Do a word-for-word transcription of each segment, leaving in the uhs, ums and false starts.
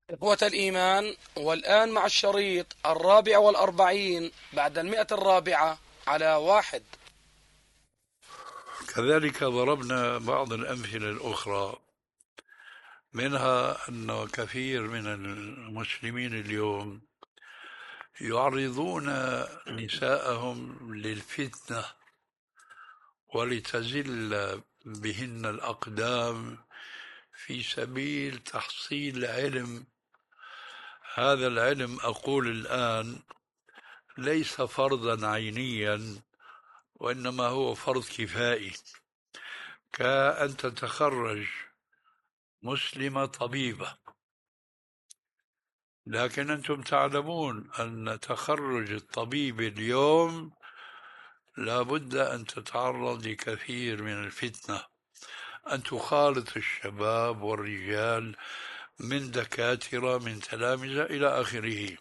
إخوة الإيمان، والآن مع الشريط الرابع والأربعين بعد المئة الرابعة على واحد. كذلك ضربنا بعض الأمثلة الأخرى، منها أن كثير من المسلمين اليوم يعرضون نساءهم للفتنة ولتزل بهن الأقدام في سبيل تحصيل علم. هذا العلم أقول الآن ليس فرضا عينيا، وإنما هو فرض كفائي، كأن تتخرج مسلمة طبيبة، لكن أنتم تعلمون أن تخرج الطبيب اليوم لا بد أن تتعرض لكثير من الفتنة، أن تخالط الشباب والرجال من دكاترة من تلامذة إلى آخره.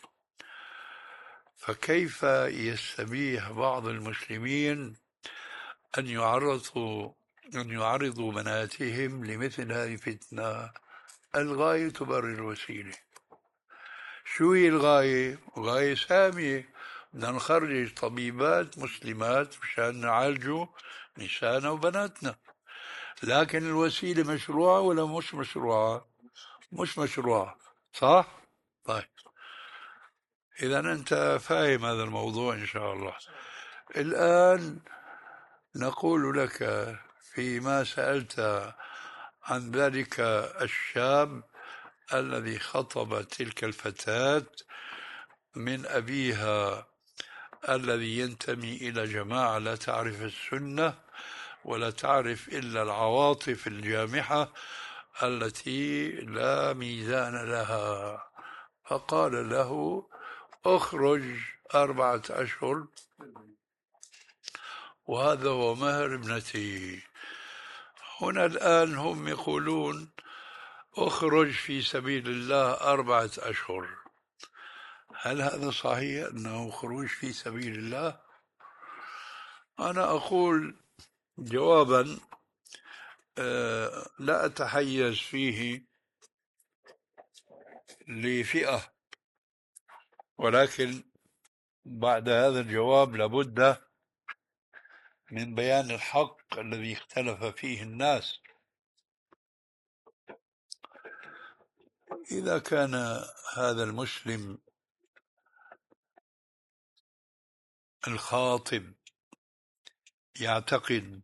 فكيف يستبيح بعض المسلمين أن يعرضوا أن يعرضوا بناتهم لمثل هذه الفتنة؟ الغاية تبرر الوسيلة. شو هي الغاية؟ غاية سامية، بدنا نخرج طبيبات مسلمات مشان نعالجوا نساءنا وبناتنا، لكن الوسيلة مشروعة ولا مش مشروعة؟ مش مشروعة، صح؟ طيب، إذا أنت فاهم هذا الموضوع إن شاء الله. الآن نقول لك فيما سألت عن ذلك الشاب الذي خطب تلك الفتاة من أبيها الذي ينتمي إلى جماعة لا تعرف السنة ولا تعرف إلا العواطف الجامحة التي لا ميزان لها، فقال له: اخرج أربعة أشهر وهذا هو مهر ابنتي. هنا الآن هم يقولون: اخرج في سبيل الله أربعة أشهر. هل هذا صحيح أنه خروج في سبيل الله؟ أنا أقول جوابا آه، لا أتحيز فيه لفئة، ولكن بعد هذا الجواب لابد من بيان الحق الذي اختلف فيه الناس. إذا كان هذا المسلم الخاطب يعتقد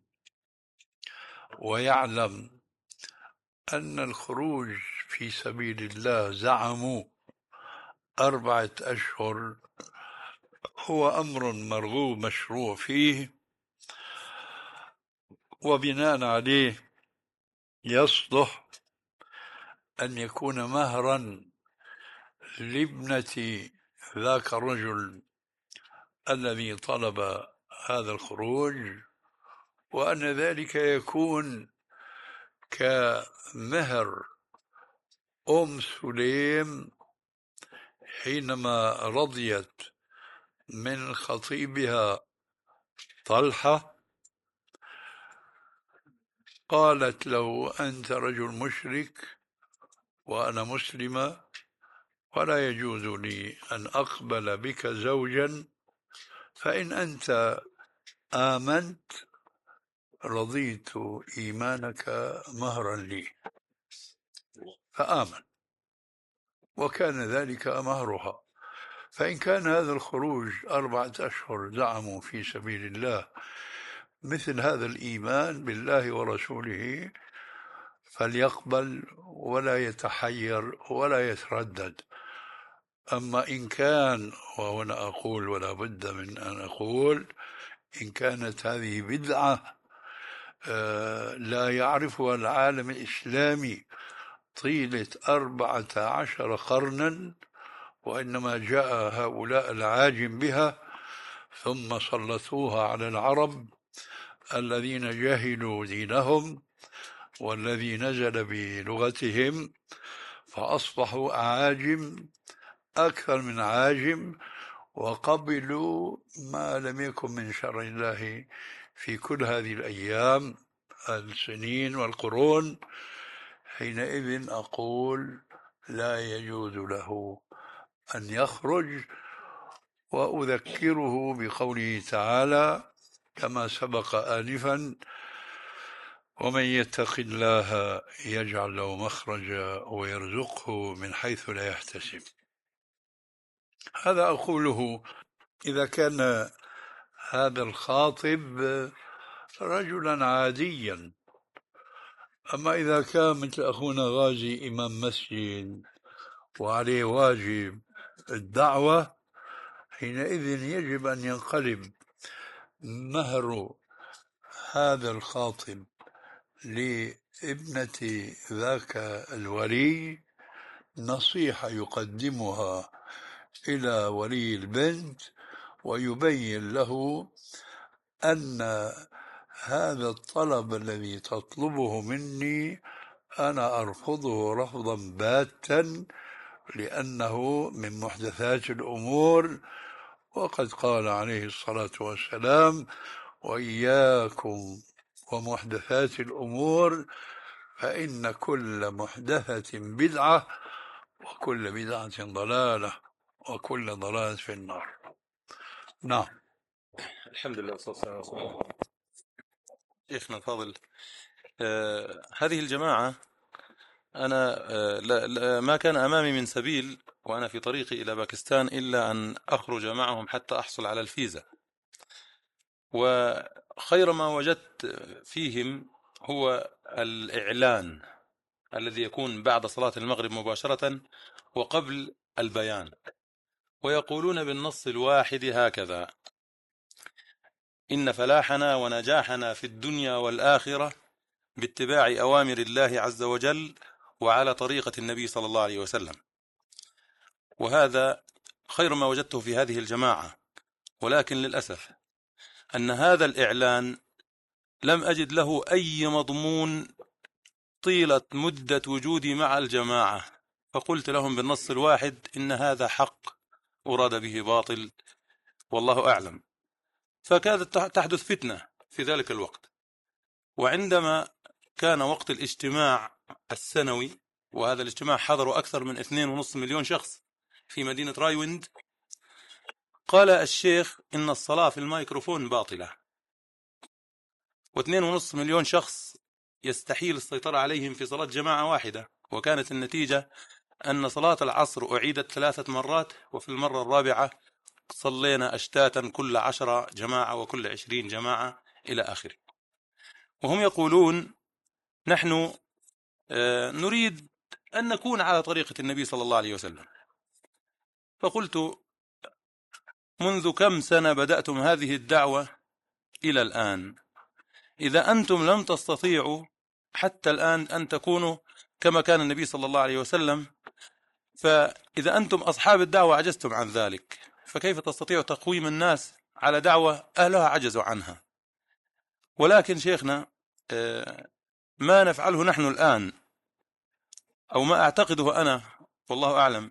ويعلم أن الخروج في سبيل الله زعموا أربعة أشهر هو أمر مرغوب مشروع فيه، وبناء عليه يصلح أن يكون مهرا لابنة ذاك الرجل الذي طلب هذا الخروج، وأن ذلك يكون كمهر أم سليم حينما رضيت من خطيبها طلحة، قالت له: أنت رجل مشرك وأنا مسلمة، ولا يجوز لي أن أقبل بك زوجا، فإن أنت آمنت رضيت إيمانك مهرا لي. فآمن، وكان ذلك مهرها. فإن كان هذا الخروج أربعة أشهر زعموا في سبيل الله مثل هذا الإيمان بالله ورسوله، فليقبل ولا يتحير ولا يتردد. أما إن كان، وهنا أقول ولا بد من أن أقول، إن كانت هذه بدعة آه، لا يعرفها العالم الإسلامي طيلة أربعة عشر قرنا، وإنما جاء هؤلاء العاجم بها ثم سلطوها على العرب الذين جهلوا دينهم والذي نزل بلغتهم، فأصبحوا أعاجم أكثر من عاجم، وقبلوا ما لم يكن من شرع الله في كل هذه الأيام السنين والقرون. حينئذ أقول لا يجوز له أن يخرج. وأذكره بقوله تعالى كما سبق آنفا: ومن يتق الله يجعل له مخرجا ويرزقه من حيث لا يحتسب. هذا أقوله إذا كان هذا الخاطب رجلا عاديا. أما إذا كان مثل أخونا غازي إمام مسجد وعليه واجب الدعوة، حينئذ يجب أن ينقلب مهر هذا الخاطب لابنة ذاك الولي نصيحة يقدمها إلى ولي البنت، ويبين له أن هذا الطلب الذي تطلبه مني أنا أرفضه رفضا باتا، لأنه من محدثات الأمور، وقد قال عليه الصلاة والسلام: وإياكم ومحدثات الأمور فإن كل محدثة بدعة وكل بدعة ضلالة وكل ضلالة في النار. نعم. الحمد لله والصلاة والسلام على رسول الله. شيخنا الفاضل، آه هذه الجماعة أنا آه لا لا ما كان أمامي من سبيل وأنا في طريقي إلى باكستان إلا أن أخرج معهم حتى أحصل على الفيزا. وخير ما وجدت فيهم هو الإعلان الذي يكون بعد صلاة المغرب مباشرة وقبل البيان، ويقولون بالنص الواحد هكذا: إن فلاحنا ونجاحنا في الدنيا والآخرة باتباع أوامر الله عز وجل وعلى طريقة النبي صلى الله عليه وسلم. وهذا خير ما وجدته في هذه الجماعة، ولكن للأسف أن هذا الإعلان لم أجد له أي مضمون طيلة مدة وجودي مع الجماعة، فقلت لهم بالنص الواحد إن هذا حق أراد به باطل والله أعلم. فكانت تحدث فتنة في ذلك الوقت. وعندما كان وقت الاجتماع السنوي، وهذا الاجتماع حضروا أكثر من اثنين ونصف مليون شخص في مدينة رايوند، قال الشيخ إن الصلاة في الميكروفون باطلة، واثنين ونصف مليون شخص يستحيل السيطرة عليهم في صلاة جماعة واحدة. وكانت النتيجة أن صلاة العصر أعيدت ثلاثة مرات، وفي المرة الرابعة صلينا أشتاتا كل عشرة جماعة وكل عشرين جماعة إلى آخره. وهم يقولون نحن نريد أن نكون على طريقة النبي صلى الله عليه وسلم. فقلت: منذ كم سنة بدأتم هذه الدعوة إلى الآن؟ إذا أنتم لم تستطيعوا حتى الآن أن تكونوا كما كان النبي صلى الله عليه وسلم، فإذا أنتم أصحاب الدعوة عجزتم عن ذلك، فكيف تستطيعوا تقويم الناس على دعوة أهلها عجزوا عنها؟ ولكن شيخنا، ما نفعله نحن الآن أو ما أعتقده أنا والله أعلم،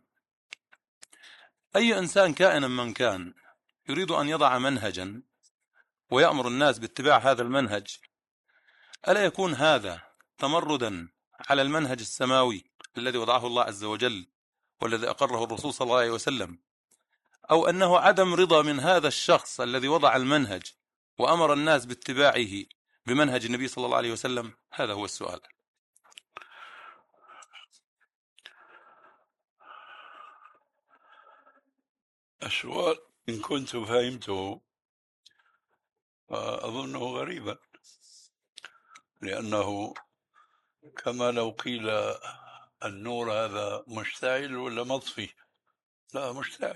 أي إنسان كائنا من كان يريد أن يضع منهجا ويأمر الناس باتباع هذا المنهج، ألا يكون هذا تمردا على المنهج السماوي الذي وضعه الله عز وجل والذي أقره الرسول صلى الله عليه وسلم، أو أنه عدم رضا من هذا الشخص الذي وضع المنهج وأمر الناس باتباعه بمنهج النبي صلى الله عليه وسلم؟ هذا هو السؤال. السؤال إن كنت فهمته أظنه غريبا، لأنه كما لو قيل النور هذا مشتعل ولا مطفي؟ لا، مشتعل.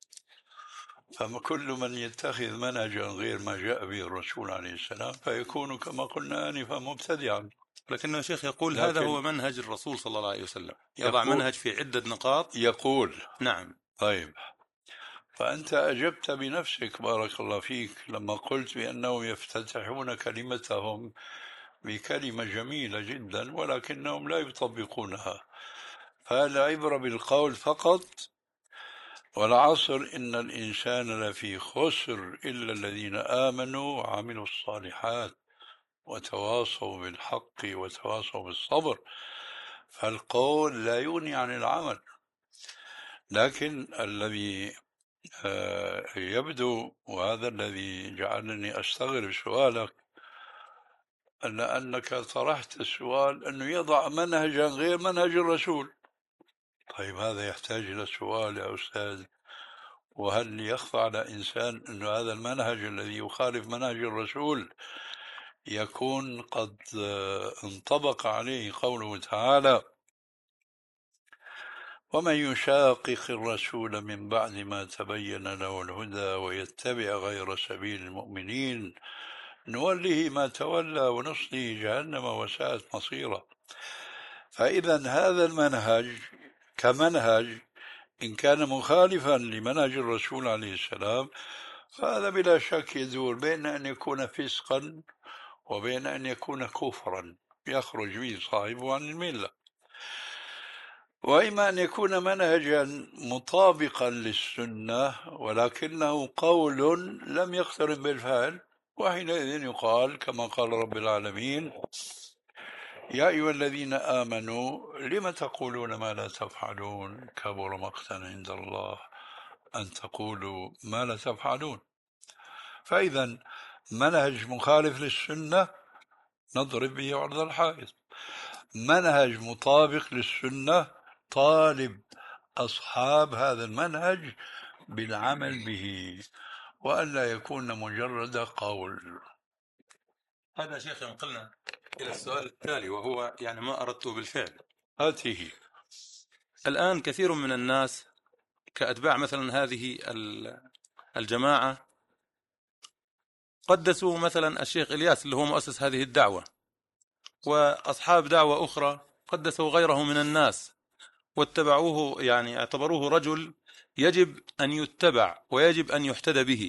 فكل من يتخذ منهجا غير ما جاء به الرسول عليه السلام فيكون كما قلنا آنفا مبتدعا. لكن الشيخ يقول هذا هو منهج الرسول صلى الله عليه وسلم، يضع منهج في عدة نقاط. يقول نعم. طيب، فأنت أجبت بنفسك بارك الله فيك لما قلت بأنهم يفتتحون كلمتهم بكلمة جميلة جدا ولكنهم لا يطبقونها. فالعبرة بالقول فقط. والعصر إن الإنسان لفي خسر إلا الذين آمنوا وعملوا الصالحات وتواصوا بالحق وتواصوا بالصبر. فالقول لا يغني عن العمل. لكن الذي يبدو، وهذا الذي جعلني أستغرب سؤالك، أن أنك طرحت السؤال أنه يضع منهجا غير منهج الرسول. طيب هذا يحتاج إلى سؤال يا أستاذ، وهل يخفى على إنسان أن هذا المنهج الذي يخالف منهج الرسول يكون قد انطبق عليه قوله تعالى: ومن يشاقق الرسول من بعد ما تبين له الهدى ويتبع غير سبيل المؤمنين نوله ما تولى ونصله جهنم وساءت مصيره. فإذا هذا المنهج كمنهج إن كان مخالفا لمنهج الرسول عليه السلام فهذا بلا شك يدور بين أن يكون فسقا وبين أن يكون كفرا يخرج به صاحبه عن الملة، وإما أن يكون منهجا مطابقا للسنة ولكنه قول لم يقترن بالفعل، وحينئذ يقال كما قال رب العالمين: يا أيها الذين آمنوا لم تقولون ما لا تفعلون كبر مقتا عند الله أن تقولوا ما لا تفعلون. فإذا منهج مخالف للسنة نضرب به عرض الحائط، منهج مطابق للسنة طالب أصحاب هذا المنهج بالعمل به وألا يكون مجرد قول. هذا شيخ ينقلنا إلى السؤال التالي، وهو يعني ما أردته بالفعل. هاته الآن كثير من الناس كأتباع مثلا هذه الجماعة قدسوا مثلا الشيخ إلياس اللي هو مؤسس هذه الدعوة، وأصحاب دعوة أخرى قدسوا غيره من الناس واتبعوه، يعني اعتبروه رجل يجب أن يتبع ويجب أن يحتدى به.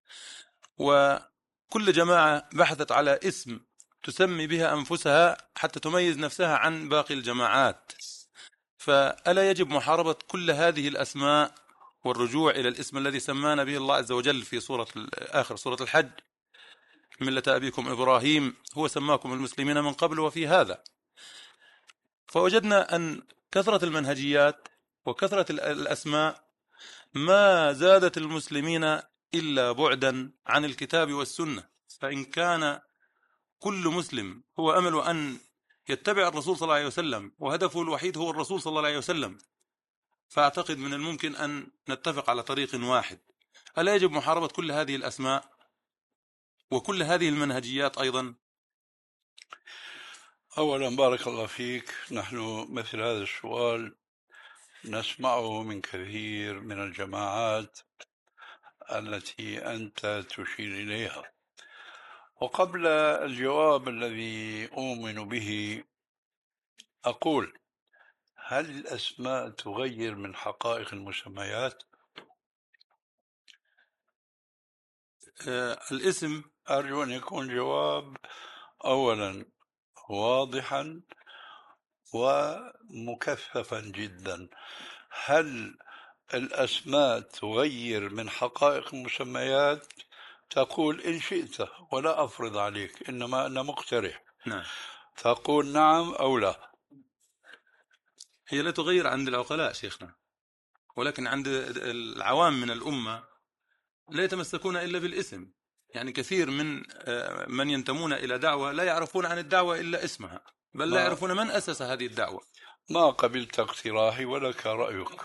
وكل جماعة بحثت على اسم تسمي بها أنفسها حتى تميز نفسها عن باقي الجماعات. فألا يجب محاربة كل هذه الأسماء والرجوع إلى الاسم الذي سمانا به الله عز وجل في سورة آخر سورة الحج: ملة أبيكم إبراهيم هو سماكم المسلمين من قبل وفي هذا. فوجدنا أن كثرة المنهجيات وكثرة الأسماء ما زادت المسلمين إلا بعدا عن الكتاب والسنة. فإن كان كل مسلم هو أمل أن يتبع الرسول صلى الله عليه وسلم وهدفه الوحيد هو الرسول صلى الله عليه وسلم، فأعتقد من الممكن أن نتفق على طريق واحد. ألا يجب محاربة كل هذه الأسماء وكل هذه المنهجيات أيضا؟ أولا بارك الله فيك، نحن مثل هذا السؤال نسمعه من كثير من الجماعات التي أنت تشير إليها. وقبل الجواب الذي أؤمن به أقول: هل الأسماء تغير من حقائق المسميات؟ آه الاسم أرجو أن يكون جواب أولا واضحا ومكثفا جدا. هل الأسماء تغير من حقائق المسميات؟ تقول إن شئت ولا أفرض عليك، إنما أنا مقترح. نعم. تقول نعم أو لا. هي لا تغير عند العقلاء شيخنا، ولكن عند العوام من الأمة لا يتمسكون إلا بالاسم. يعني كثير من من ينتمون إلى دعوة لا يعرفون عن الدعوة إلا اسمها، بل لا يعرفون من أسس هذه الدعوة. ما قبلت اقتراحي ولك رأيك.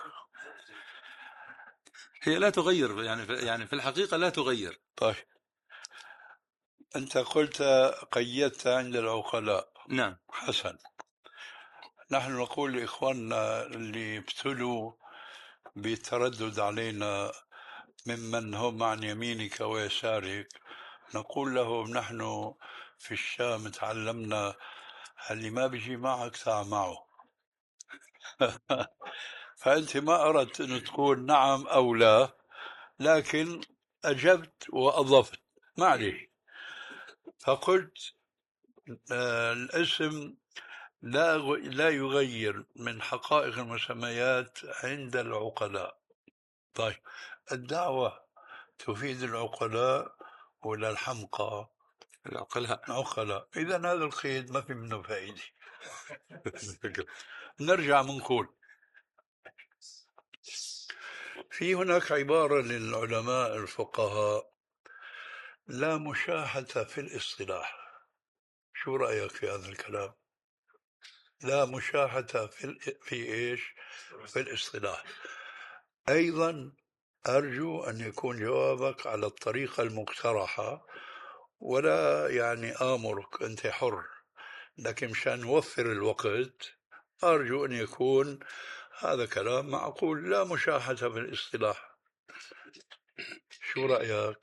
هي لا تغير، يعني يعني في الحقيقة لا تغير. طيب أنت قلت قيدت عند العقلاء. نعم. حسن. نحن نقول لإخواننا اللي ابتلوا بالتردد علينا ممن هم عن يمينك ويسارك، نقول لهم: نحن في الشام تعلمنا اللي ما بيجي معك تعال معه. فأنت ما أردت أن تقول نعم أو لا، لكن أجبت وأضفت، معلش. فقلت آه الاسم لا لا يغير من حقائق المسميات عند العقلاء. طيب الدعوة تفيد العقلاء ولا الحمقى؟ العقلاء. العقلاء. إذا هذا القيد ما في منه فائدة. نرجع منقول في هناك عبارة للعلماء الفقهاء: لا مشاحة في الاصطلاح. شو رأيك في هذا الكلام؟ لا مشاحة في ال... في ايش؟ في الاصطلاح. ايضا ارجو ان يكون جوابك على الطريقة المقترحة، ولا يعني امرك، انت حر، لكن مشان نوفر الوقت ارجو ان يكون هذا كلام معقول. لا مشاحة في الاصطلاح. شو رأيك؟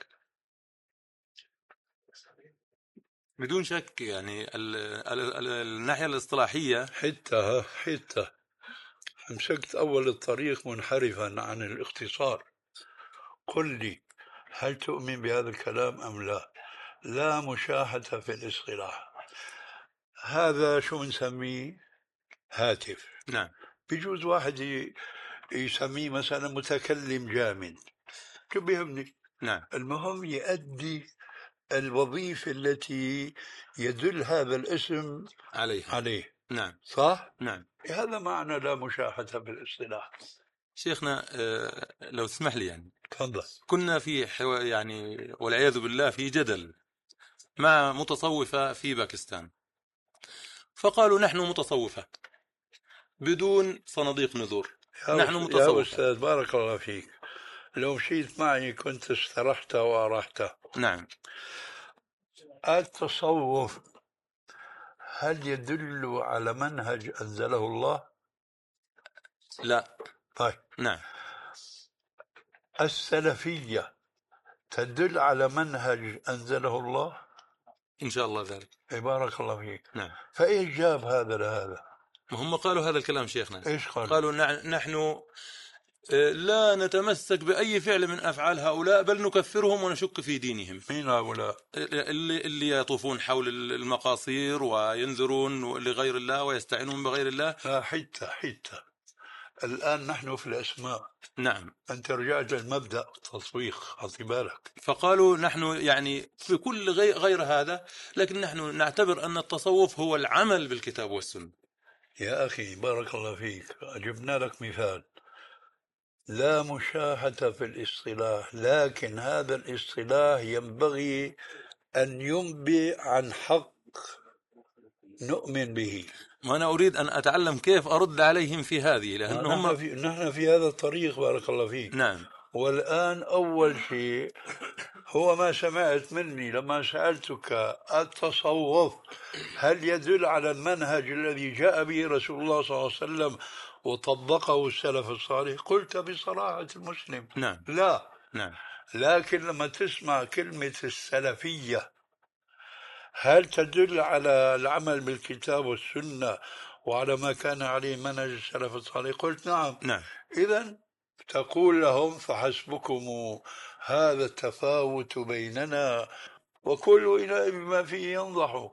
بدون شك يعني ال ال ال الناحية الاصطلاحية حتى حتى مسكت أول الطريق منحرفا عن الاختصار. قل لي، هل تؤمن بهذا الكلام أم لا؟ لا مشاحة في الاصطلاح. هذا شو بنسميه؟ هاتف. نعم بيجوز واحد ي- يسميه مثلا متكلم جامد، شو بيهمني؟ نعم المهم يؤدي الوظيفة التي يدل هذا الاسم عليها. عليه. نعم صح؟ نعم. هذا معنى لا مشاحة بالاصطلاح. شيخنا آه، لو تسمح لي يعني تفضل. كنا في حو... يعني والعياذ بالله في جدل مع متصوفة في باكستان، فقالوا نحن متصوفة بدون صناديق نذور، يا, نحن أس... يا متصوفة. أستاذ بارك الله فيك، لو مشيت معي كنت استرحت وأرحت. نعم التصوف هل يدل على منهج أنزله الله؟ لا. طيب، نعم السلفية تدل على منهج أنزله الله؟ إن شاء الله ذلك. إيه بارك الله فيك. نعم. فإيش جاب هذا لهذا؟ ما هم قالوا هذا الكلام شيخنا. إيش قال؟ قالوا نع- نحن آه، لا نتمسك بأي فعل من أفعال هؤلاء، بل نكفرهم ونشك في دينهم. مين هؤلاء؟ اللي, اللي يطوفون حول المقاصير وينذرون لغير الله ويستعينون بغير الله. لا، حتى حتى الآن نحن في الأسماء. نعم. أنت رجعت للمبدأ التصويخ، أعطي بالك. فقالوا نحن يعني في كل غي- غير هذا، لكن نحن نعتبر أن التصوف هو العمل بالكتاب والسنة. يا أخي بارك الله فيك، جبنا لك مثال. لا مشاحة في الاصطلاح، لكن هذا الاصطلاح ينبغي أن ينبئ عن حق نؤمن به. وأنا أريد أن أتعلم كيف أرد عليهم في هذه، لأنهم نحن في, نحن في هذا الطريق بارك الله فيك. نعم. والآن أول شيء هو ما سمعت مني لما سألتك: التصوف هل يدل على المنهج الذي جاء به رسول الله صلى الله عليه وسلم وطبقه السلف الصالح؟ قلت بصراحة المسلم نعم. لا. نعم. لكن لما تسمع كلمة السلفية هل تدل على العمل بالكتاب والسنة وعلى ما كان عليه منهج السلف الصالح؟ قلت نعم. نعم. إذن تقول لهم: فحسبكم هذا التفاوت بيننا وكل إله بما فيه ينضح.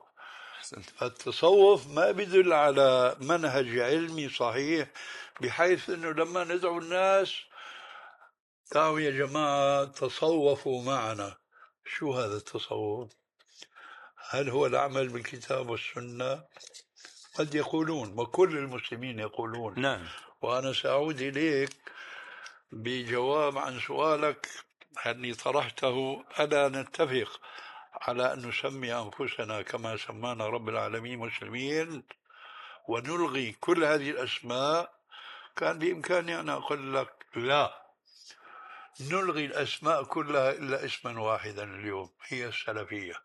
فالتصوف ما بدل على منهج علمي صحيح، بحيث أنه لما ندعو الناس: تعالوا يا جماعة تصوفوا معنا. شو هذا التصوف؟ هل هو العمل بالكتاب والسنة؟ قد يقولون، وكل المسلمين يقولون. نعم. وأنا سأعود إليك بجواب عن سؤالك الذي طرحته. ألا نتفق على أن نسمي أنفسنا كما سمانا رب العالمين مسلمين ونلغي كل هذه الأسماء؟ كان بإمكاني أن أقول لك: لا، نلغي الأسماء كلها إلا اسما واحدا اليوم، هي السلفية.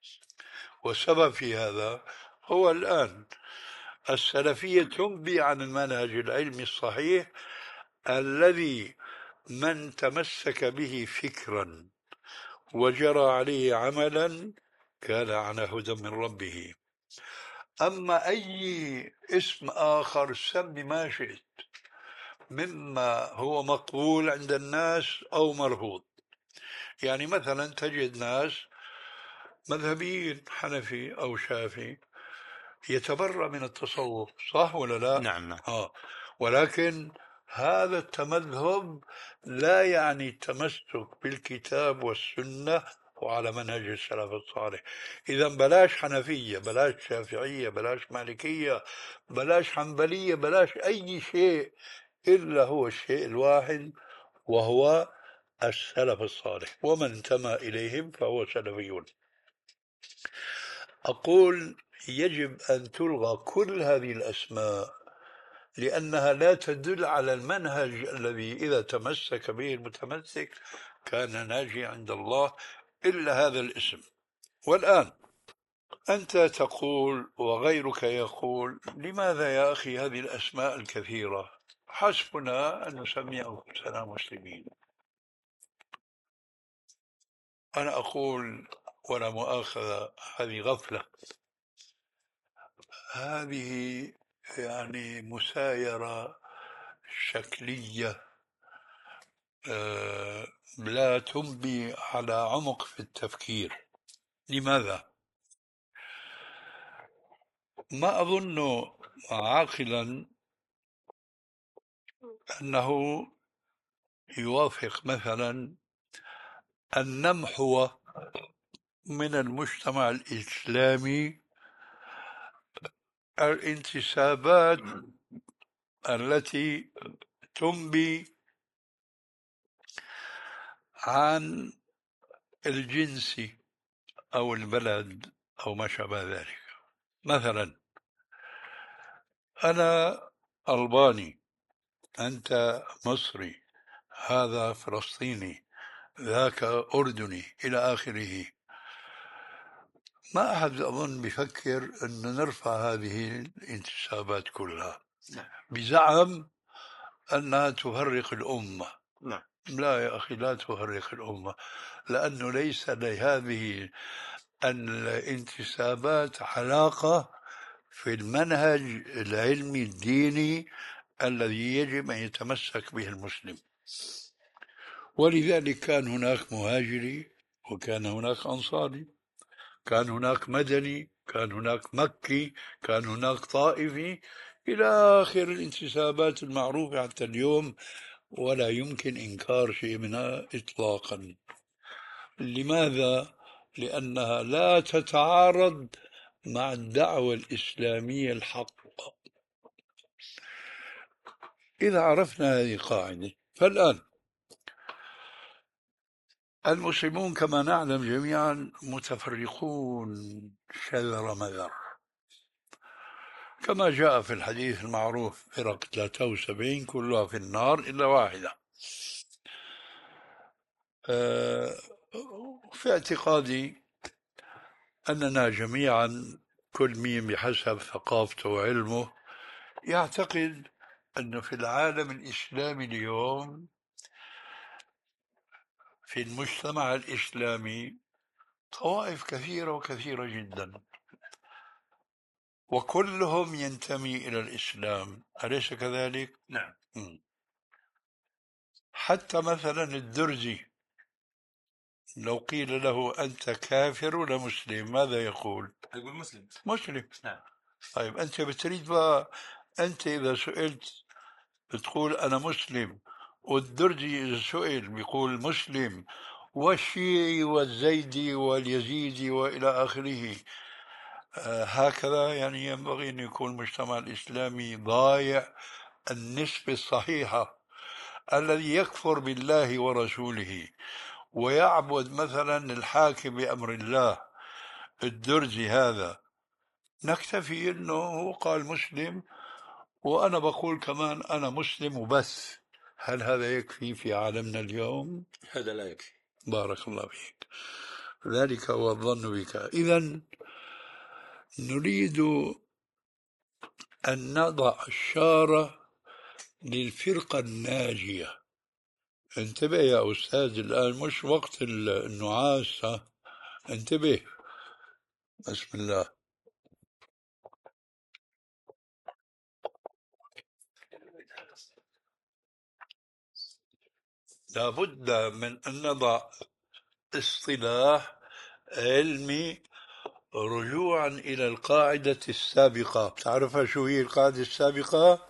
والسبب في هذا هو الآن السلفية تنبي عن المنهج العلمي الصحيح الذي من تمسك به فكرا وجرى عليه عملا كان على هدى من ربه. أما أي اسم آخر سمي ما شئت مما هو مقبول عند الناس أو مرفوض. يعني مثلا تجد ناس مذهبيين حنفي أو شافعي يتبرأ من التصوف، صح ولا لا؟ نعم. نعم. آه. ولكن هذا التمذهب لا يعني التمسك بالكتاب والسنة وعلى منهج السلف الصالح. إذا بلاش حنفية، بلاش شافعية، بلاش مالكية، بلاش حنبلية، بلاش أي شيء إلا هو الشيء الواحد، وهو السلف الصالح، ومن انتمى إليهم فهو سلفي. أقول يجب أن تلغى كل هذه الأسماء، لأنها لا تدل على المنهج الذي إذا تمسك به المتمسك كان ناجي عند الله، إلا هذا الاسم. والآن أنت تقول وغيرك يقول لماذا يا أخي هذه الأسماء الكثيرة؟ حسبنا أن نسمي أنفسنا مسلمين. أنا أقول ولا مؤاخذة، هذه غفلة، هذه يعني مسايرة شكلية آه، لا تنبي على عمق في التفكير. لماذا؟ ما أظن عاقلا أنه يوافق مثلا أن نمحو من المجتمع الإسلامي الانتسابات التي تنبي عن الجنس أو البلد أو ما شابه ذلك. مثلا أنا ألباني، أنت مصري، هذا فلسطيني، ذاك أردني، إلى آخره. ما أحد أظن بفكر أن نرفع هذه الانتسابات كلها بزعم أنها تفرق الأمة. نعم. لا يا أخي، لا تفرق الأمة، لأنه ليس لهذه الانتسابات علاقة في المنهج العلمي الديني الذي يجب أن يتمسك به المسلم. ولذلك كان هناك مهاجري، وكان هناك أنصاري، كان هناك مدني، كان هناك مكي، كان هناك طائفي، إلى آخر الانتسابات المعروفة حتى اليوم، ولا يمكن إنكار شيء منها إطلاقا. لماذا؟ لأنها لا تتعارض مع الدعوة الإسلامية الحقة. إذا عرفنا هذه القاعدة، فالآن المسلمون كما نعلم جميعا متفرقون شذر مذر، كما جاء في الحديث المعروف: فرق ثلاثة وسبعين كلها في النار إلا واحدة. في اعتقادي أننا جميعا كل مين بحسب ثقافته وعلمه يعتقد أنه في العالم الإسلامي اليوم، في المجتمع الإسلامي، طوائف كثيرة وكثيرة جدا، وكلهم ينتمي إلى الإسلام، أليس كذلك؟ نعم. م. حتى مثلا الدرزي لو قيل له أنت كافر ولا مسلم ماذا يقول؟ يقول مسلم. مسلم. نعم. طيب أنت بتريد بقى، أنت إذا سئلت بتقول أنا مسلم، والدرزي إذا سئل بيقول مسلم، والشيعي والزيدي واليزيدي وإلى آخره. آه هكذا يعني ينبغي أن يكون المجتمع الإسلامي ضايع النسبة الصحيحة. الذي يكفر بالله ورسوله ويعبد مثلا الحاكم بأمر الله الدرزي هذا، نكتفي أنه هو قال مسلم وأنا بقول كمان أنا مسلم وبس. هل هذا يكفي في عالمنا اليوم؟ هذا لا يكفي. بارك الله فيك. ذلك هو الظن بك. إذن نريد أن نضع الشارة للفرقة الناجية. انتبه يا أستاذ، الآن مش وقت النعاس، انتبه. بسم الله. لابد من أن نضع اصطلاح علمي رجوعا إلى القاعدة السابقة. تعرف شو هي القاعدة السابقة؟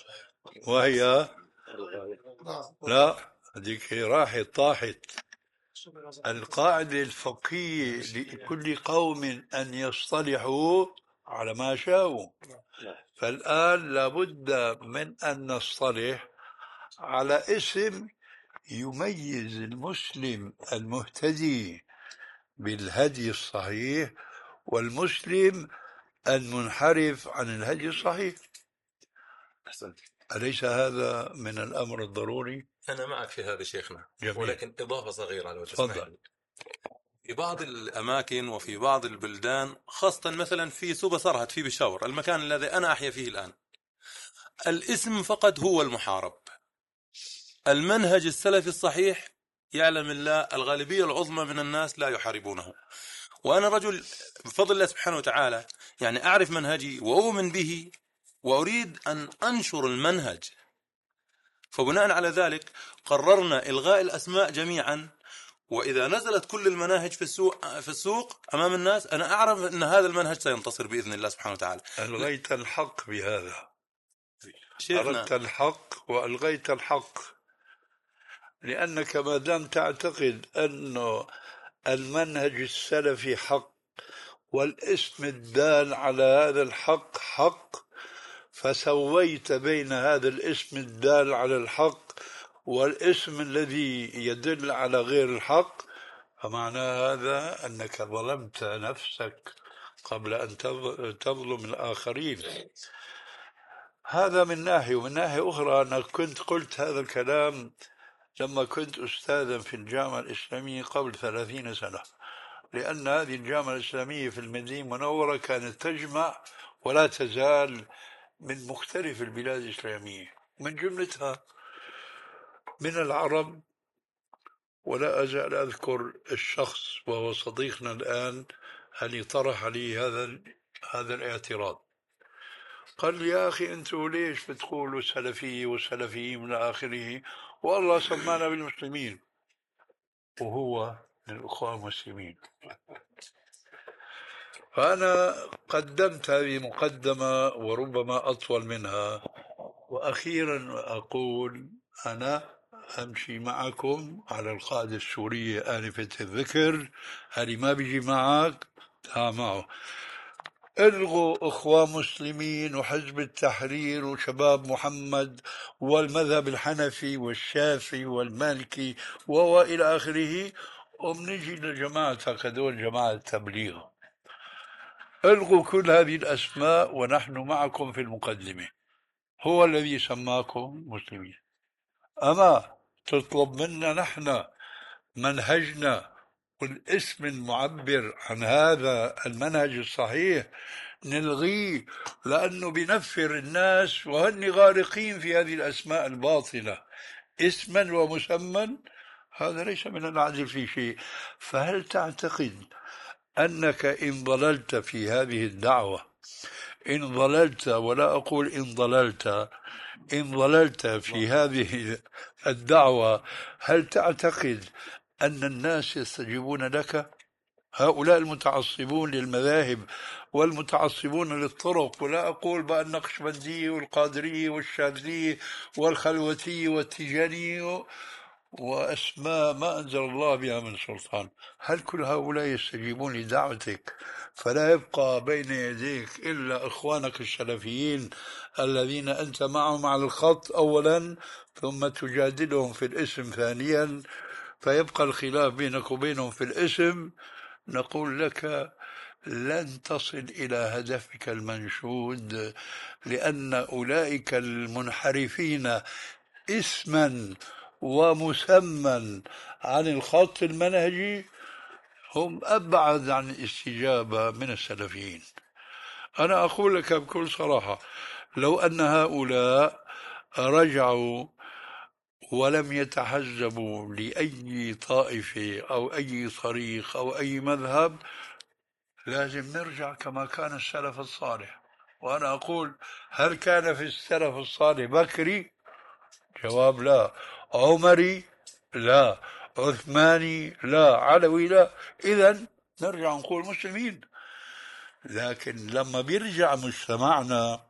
وهي لا هذيك راحت طاحت القاعدة الفقهية لكل قوم أن يصطلحوا على ما شاءوا، فالآن لابد من أن نصطلح على اسم يميز المسلم المهتدي بالهدي الصحيح والمسلم المنحرف عن الهدي الصحيح. أحسنت. أليس هذا من الأمر الضروري؟ أنا معك في هذا شيخنا. جميل. ولكن إضافة صغيرة لو تفضل. تسمح لي. في بعض الأماكن وفي بعض البلدان، خاصة مثلا في سوبا سرهد في بشاور، المكان الذي أنا أحيا فيه الآن، الاسم فقط هو المحارب. المنهج السلفي الصحيح يعلم الله الغالبية العظمى من الناس لا يحاربونه. وأنا رجل بفضل الله سبحانه وتعالى يعني أعرف منهجي وأؤمن به وأريد أن أنشر المنهج، فبناء على ذلك قررنا إلغاء الأسماء جميعا. وإذا نزلت كل المناهج في السوق في السوق أمام الناس، أنا أعرف أن هذا المنهج سينتصر بإذن الله سبحانه وتعالى. ألغيت الحق بهذا، شيخنا أردت الحق وألغيت الحق، لأنك ما دام تعتقد أنه المنهج السلفي حق والاسم الدال على هذا الحق حق، فسويت بين هذا الاسم الدال على الحق والاسم الذي يدل على غير الحق، فمعنى هذا أنك ظلمت نفسك قبل أن تظلم الآخرين. هذا من ناحية. ومن ناحية أخرى أنا كنت قلت هذا الكلام لما كنت أستاذا في الجامعة الإسلامية قبل ثلاثين سنة، لأن هذه الجامعة الإسلامية في المدينة المنورة كانت تجمع ولا تزال من مختلف البلاد الإسلامية، من جملتها من العرب. ولا أزال أذكر الشخص وهو صديقنا الآن اللي طرح لي هذا هذا الاعتراض. قال لي يا أخي أنتوا ليش بتقولوا سلفية وسلفيين من آخره، والله سمانا بالمسلمين وهو من الأخوة المسلمين. فأنا قدمت هذه مقدمة وربما أطول منها، وأخيرا أقول أنا أمشي معكم على القاعدة السورية آنفة الذكر، هذه ما بيجي معك تعال معه. الغوا اخوان مسلمين وحزب التحرير وشباب محمد والمذهب الحنفي والشافعي والمالكي والى اخره، وبنجي لجماعتك هذول جماعه التبليغ. الغوا كل هذه الاسماء ونحن معكم في المقدمه. هو الذي سماكم مسلمين، اما تطلب منا نحن منهجنا والاسم المعبر عن هذا المنهج الصحيح نلغيه، لأنه بنفر الناس وهن غارقين في هذه الأسماء الباطلة اسما ومسمى. هذا ليس من العدل في شيء. فهل تعتقد أنك إن ضللت في هذه الدعوة، إن ضللت ولا أقول إن ضللت إن ضللت في هذه الدعوة، هل تعتقد أن الناس يستجيبون لك؟ هؤلاء المتعصبون للمذاهب والمتعصبون للطرق، ولا أقول بقى النقشبندية والقادرية والشاذلية والخلوتية والتيجانية وأسماء ما أنزل الله بها من سلطان، هل كل هؤلاء يستجيبون لدعوتك؟ فلا يبقى بين يديك إلا إخوانك السلفيين الذين أنت معهم على الخط أولا، ثم تجادلهم في الاسم ثانيا، فيبقى الخلاف بينك وبينهم في الاسم. نقول لك لن تصل إلى هدفك المنشود، لأن أولئك المنحرفين اسما ومسمى عن الخط المنهجي هم أبعد عن الاستجابة من السلفيين. أنا أقول لك بكل صراحة، لو أن هؤلاء رجعوا ولم يتحزبوا لأي طائفة أو أي طريق أو أي مذهب، لازم نرجع كما كان السلف الصالح. وأنا أقول هل كان في السلف الصالح بكري؟ جواب لا. عمري؟ لا. عثماني؟ لا. علوي؟ لا. إذن نرجع نقول مسلمين. لكن لما بيرجع مجتمعنا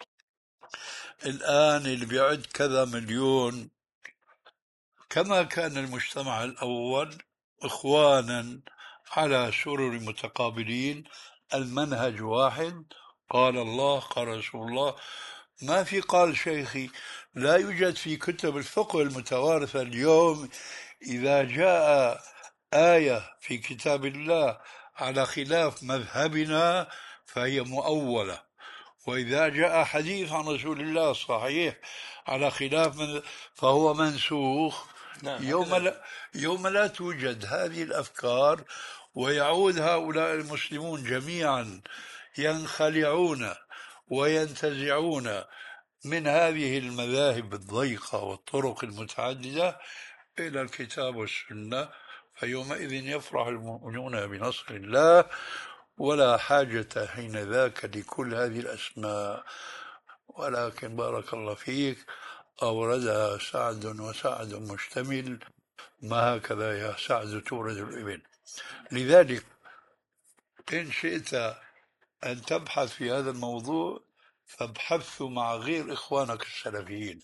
الآن اللي بيعد كذا مليون كما كان المجتمع الأول، إخوانا على سرر متقابلين، المنهج واحد، قال الله قال رسول الله. ما في قال شيخي، لا يوجد في كتب الفقه المتوارثة اليوم إذا جاء آية في كتاب الله على خلاف مذهبنا فهي مؤولة، وإذا جاء حديث عن رسول الله صحيح على خلاف من فهو منسوخ. نعم يوم هكذا. لا, يوم لا توجد هذه الأفكار ويعود هؤلاء المسلمون جميعا ينخلعون وينتزعون من هذه المذاهب الضيقة والطرق المتعددة إلى الكتاب والسنة، فيومئذ يفرح المؤمنون بنصر الله، ولا حاجة حين ذاك لكل هذه الأسماء. ولكن بارك الله فيك أوردها سعد، وسعد مشتمل، ما هكذا يا سعد تورد الإبل. لذلك إن شئت أن تبحث في هذا الموضوع فابحث مع غير إخوانك السلفيين،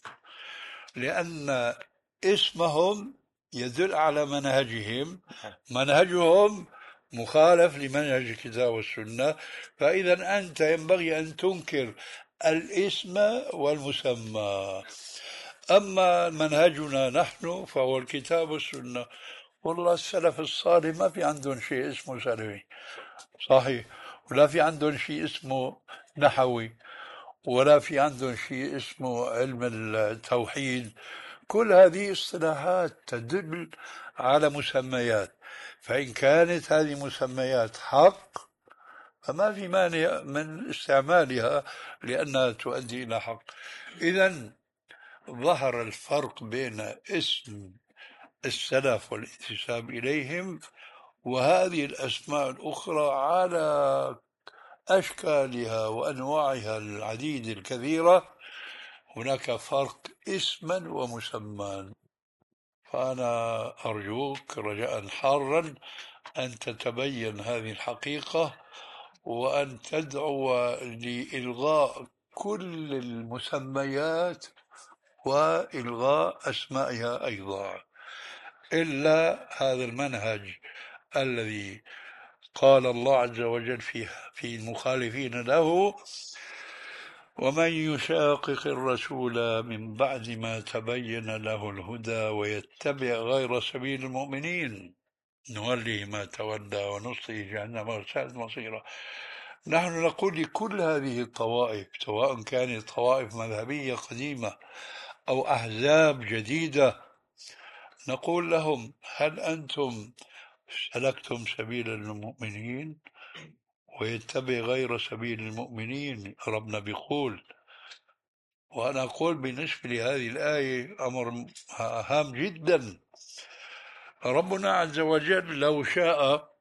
لأن اسمهم يدل على منهجهم، منهجهم مخالف لمنهج الكتاب والسنة، فإذا أنت ينبغي أن تنكر الاسم والمسمى. أما منهجنا نحن فهو الكتاب والسنة. والله السلف الصالح ما في عندهم شيء اسمه سلفي صحيح، ولا في عندهم شيء اسمه نحوي، ولا في عندهم شيء اسمه علم التوحيد. كل هذه اصطلاحات تدل على مسميات، فإن كانت هذه مسميات حق فما في مانع من استعمالها لأنها تؤدي إلى حق. إذن ظهر الفرق بين اسم السلف والانتساب إليهم وهذه الأسماء الأخرى على أشكالها وأنواعها العديدة الكثيرة. هناك فرق اسما ومسمى. فأنا أرجوك رجاء حارا أن تتبين هذه الحقيقة وأن تدعو لإلغاء كل المسميات وإلغاء أسمائها أيضا، إلا هذا المنهج الذي قال الله عز وجل فيه في المخالفين له: ومن يشاقق الرسول من بعد ما تبين له الهدى ويتبع غير سبيل المؤمنين نوله ما تولى ونصله جهنم وساءت مصيره. نحن نقول لكل هذه الطوائف، سواء كانت طوائف مذهبية قديمة أو أحزاب جديدة، نقول لهم: هل أنتم سلكتم سبيل المؤمنين؟ ويتبع غير سبيل المؤمنين ربنا بيقول. وأنا أقول بالنسبة لهذه الآية أمر هام جدا. ربنا عز وجل لو شاء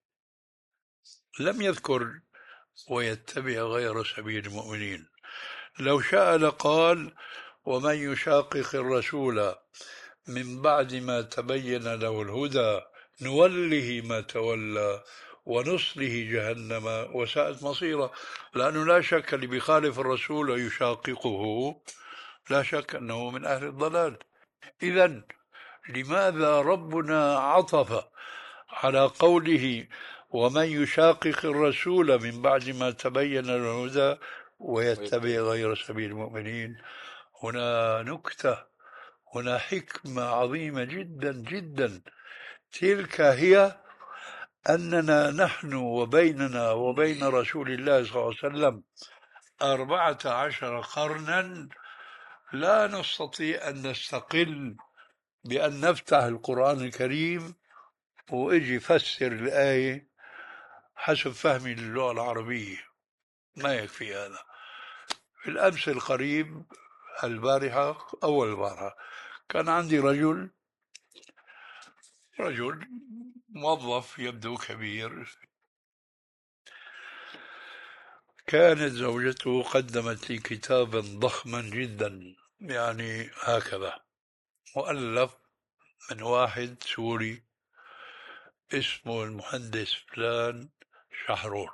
لم يذكر ويتبع غير سبيل المؤمنين، لو شاء لقال: ومن يشاقق الرسول من بعد ما تبين له الهدى نوله ما تولى ونصله جهنم وساءت مصيره. لأنه لا شك اللي بيخالف الرسول ويشاققه لا شك أنه من أهل الضلال. إذن لماذا ربنا عطف على قوله: ومن يشاقق الرسول من بعد ما تبين له الهدى ويتبع غير سبيل المؤمنين؟ هنا نكتة، هنا حكمة عظيمة جدا جدا. تلك هي أننا نحن وبيننا وبين رسول الله صلى الله عليه وسلم أربعة عشر قرنا لا نستطيع أن نستقل بأن نفتح القرآن الكريم وإجي فسر الآية حسب فهمي للغة العربية. ما يكفي هذا. في الأمس القريب البارحة أول البارحة كان عندي رجل رجل موظف يبدو كبير، كانت زوجته قدمت لي كتابا ضخما جدا، يعني هكذا، مؤلف من واحد سوري اسمه المهندس فلان شحرون.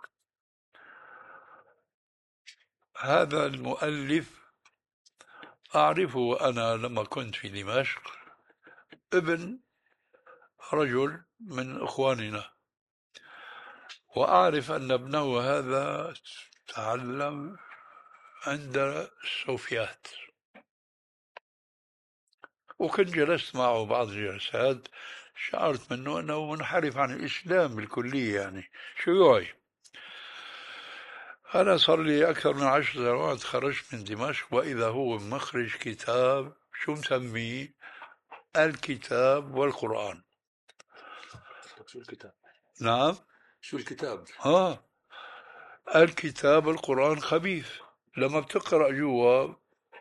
هذا المؤلف أعرفه أنا لما كنت في دمشق، ابن رجل من إخواننا، وأعرف أن ابنه هذا تعلم عند الصوفيات، وكنت جلست معه بعض الجلسات، شعرت منه أنه منحرف عن الإسلام بالكلية، يعني شيوعي. أنا صار لي أكثر من عشر سنوات خرجت من دمشق، وإذا هو مخرج كتاب شو مسميه الكتاب والقرآن. شو الكتاب؟ نعم، شو الكتاب؟ ها الكتاب القرآن خبيث. لما بتقرأ جوا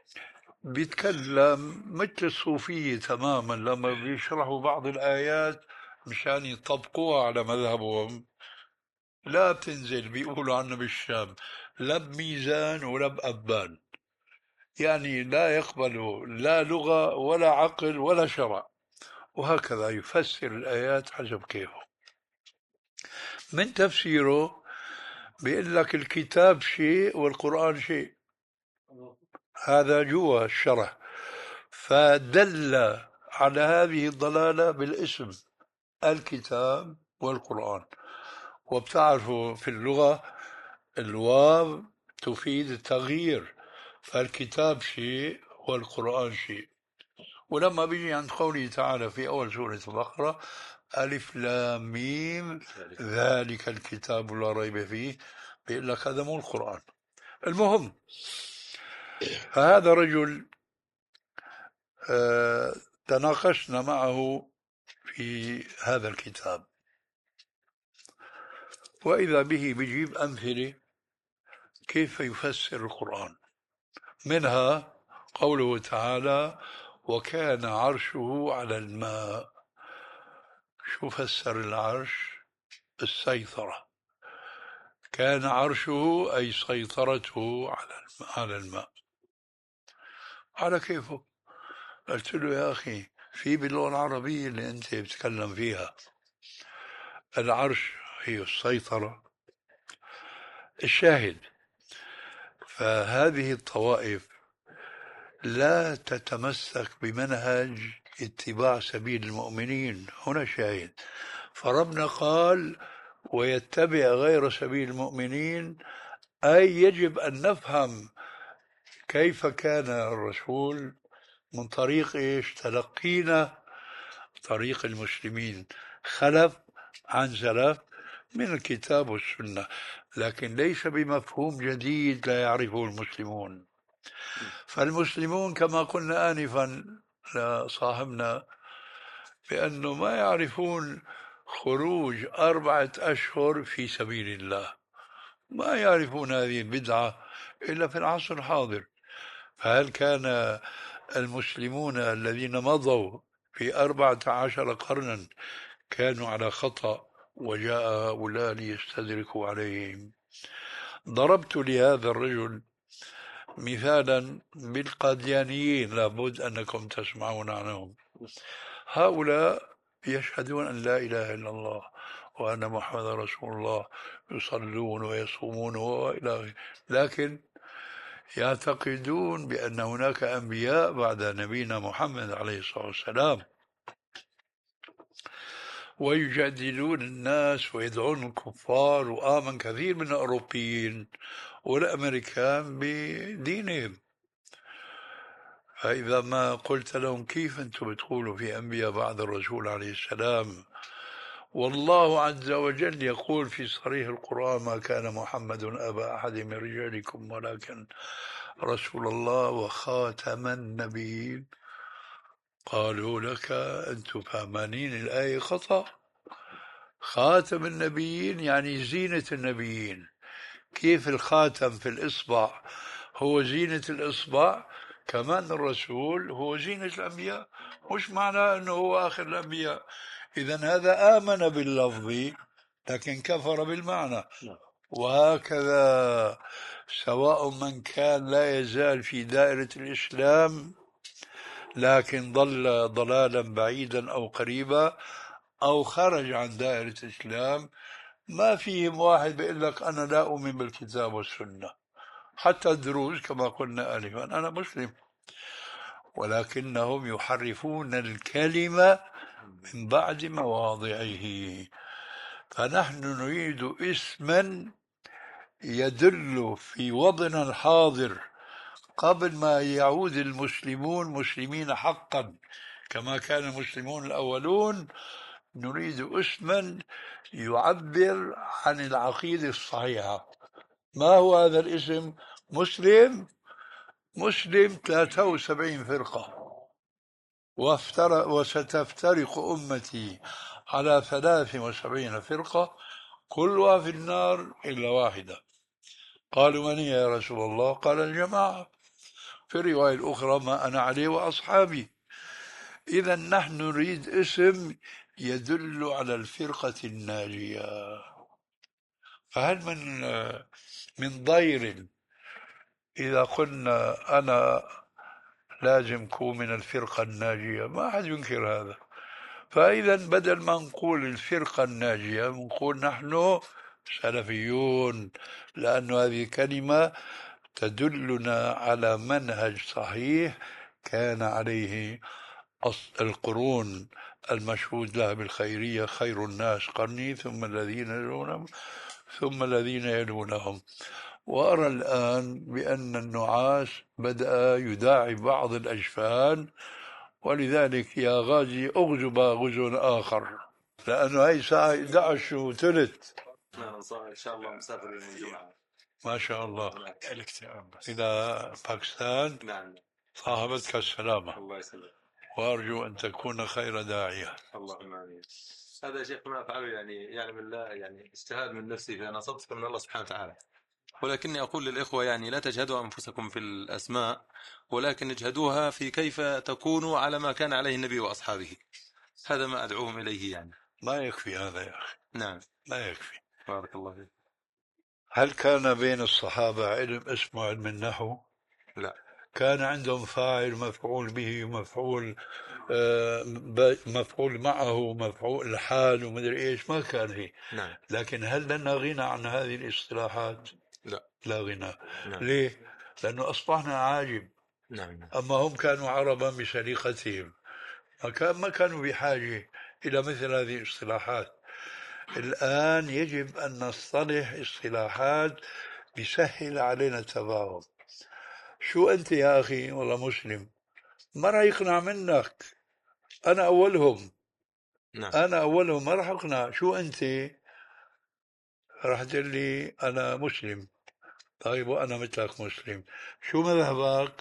بيتكلم مثل الصوفية تماما، لما بيشرحوا بعض الآيات مشان يطبقوها على مذهبهم لا بتنزل، بيقولوا عنه بالشام لا بميزان ولا بأبان، يعني لا يقبل لا لغة ولا عقل ولا شرع، وهكذا يفسر الآيات حسب كيفه. من تفسيره بيقول لك الكتاب شيء والقرآن شيء، هذا جوا الشرح. فدل على هذه الضلالة بالاسم الكتاب والقرآن. وبتعرفوا في اللغة الواو تفيد التغيير، فالكتاب شيء والقرآن شيء. ولما بيجي عند قوله تعالى في أول سورة البقرة ألف لام ميم ذلك الكتاب لا ريب فيه، بيقول لك هذا مو القرآن. المهم، فهذا رجل آه تناقشنا معه في هذا الكتاب، وإذا به بيجيب أمثلة كيف يفسر القرآن. منها قوله تعالى وكان عرشه على الماء. شو فسر العرش؟ السيطرة. كان عرشه أي سيطرته على الماء. على كيفه. قلت له يا أخي في باللغة العربية اللي أنت بتتكلم فيها العرش هي السيطرة. الشاهد، فهذه الطوائف لا تتمسك بمنهج اتباع سبيل المؤمنين. هنا شاهد، فربنا قال ويتبع غير سبيل المؤمنين، أي يجب أن نفهم كيف كان الرسول من طريق إيش تلقينا طريق المسلمين خلف عن سلف من الكتاب والسنة، لكن ليس بمفهوم جديد لا يعرفه المسلمون. فالمسلمون كما قلنا آنفا لصاحبنا بأنه ما يعرفون خروج أربعة أشهر في سبيل الله، ما يعرفون هذه البدعة إلا في العصر الحاضر. فهل كان المسلمون الذين مضوا في أربعة عشر قرنا كانوا على خطأ وجاء هؤلاء ليستدركوا عليهم؟ ضربت لهذا الرجل مثالا بالقاديانيين، لابد أنكم تسمعون عنهم. هؤلاء يشهدون أن لا إله إلا الله وأن محمد رسول الله، يصلون ويصومون وإلى آخره، لكن يعتقدون بأن هناك أنبياء بعد نبينا محمد عليه الصلاة والسلام، ويجادلون الناس ويدعون الكفار، وآمن كثير من الأوروبيين والأمريكان بدينهم. فإذا ما قلت لهم كيف أنتم بتقولوا في أنبياء بعد الرسول عليه السلام، والله عز وجل يقول في صريح القرآن ما كان محمد أبا أحد من رجالكم ولكن رسول الله وخاتم النبيين، قالوا لك أنتم فهمانين الآية خطأ. خاتم النبيين يعني زينة النبيين. كيف الخاتم في الإصبع هو زينة الإصبع، كمان الرسول هو زينة الأنبياء، مش معناه أنه هو آخر الأنبياء. إذن هذا آمن باللفظ لكن كفر بالمعنى. وهكذا سواء من كان لا يزال في دائرة الإسلام لكن ضل ضلالا بعيدا أو قريبا، أو خرج عن دائرة الإسلام، ما فيهم واحد بيقول لك أنا لا أؤمن بالكتاب والسنة. حتى الدروز كما قلنا آنفا أنا مسلم، ولكنهم يحرفون الكلمة من بعد مواضعه. فنحن نريد اسما يدل في وضعنا الحاضر قبل ما يعود المسلمون مسلمين حقا كما كان المسلمون الأولون. نريد اسما يعبر عن العقيدة الصحيحة. ما هو هذا الاسم؟ مسلم. مسلم ثلاثة وسبعين فرقة، وافترق وستفترق أمتي على ثلاث وسبعين فرقة كلها في النار إلا واحدة. قالوا من هي يا رسول الله؟ قال الجماعة. في الرواية الأخرى ما أنا عليه وأصحابي. إذا نحن نريد اسم يدل على الفرقة الناجية. فهل من من ضير إذا قلنا أنا لازم كون من الفرقة الناجية؟ ما أحد ينكر هذا. فإذا بدل ما نقول الفرقة الناجية نقول نحن سلفيون، لأن هذه كلمة تدلنا على منهج صحيح كان عليه القرون المشهود لها بالخيرية: خير الناس قرني ثم الذين يلونهم ثم الذين يلونهم. وأرى الآن بأن النعاس بدأ يداعي بعض الأجفان، ولذلك يا غازي أغزب غزو آخر، لأنه هاي الساعة إحدى عشر وثلث. نعم إن شاء الله مسافر يوم الجمعة ما شاء الله الاكتئاب بس. إلى باكستان. نعم صاحبتك السلامة، الله يسلمك. وأرجو أن تكون خير داعية. اللهم آمين. هذا شيخ ما أفعله يعني يعلم الله، يعني اجتهاد من نفسي، فأنا صدق من الله سبحانه وتعالى. ولكني أقول للإخوة يعني لا تجهدوا أنفسكم في الأسماء، ولكن اجهدوها في كيف تكونوا على ما كان عليه النبي وأصحابه. هذا ما أدعوهم إليه يعني. ما يكفي هذا يا أخي، نعم ما يكفي. بارك الله فيك. هل كان بين الصحابة علم اسمه علم النحو؟ لا. كان عندهم فاعل مفعول به ومفعول آه مفعول معه مفعول الحال ومدري ايش، ما كان هي. نعم. لكن هل لنا غنى عن هذه الاصطلاحات؟ لا. لا غنى. نعم. ليه؟ لأنه أصبحنا عاجم. نعم. أما هم كانوا عربا بسليقتهم، ما كانوا بحاجة إلى مثل هذه الاصطلاحات. الآن يجب أن نصطلح اصطلاحات بيسهل علينا التفاهم. شو أنت يا أخي؟ والله مسلم، ما راح يقنع منك. أنا أولهم. نعم. أنا أولهم، ما راح أقنع. شو أنت؟ راح تقول لي أنا مسلم. طيب وأنا مثلك مسلم. شو مذهبك؟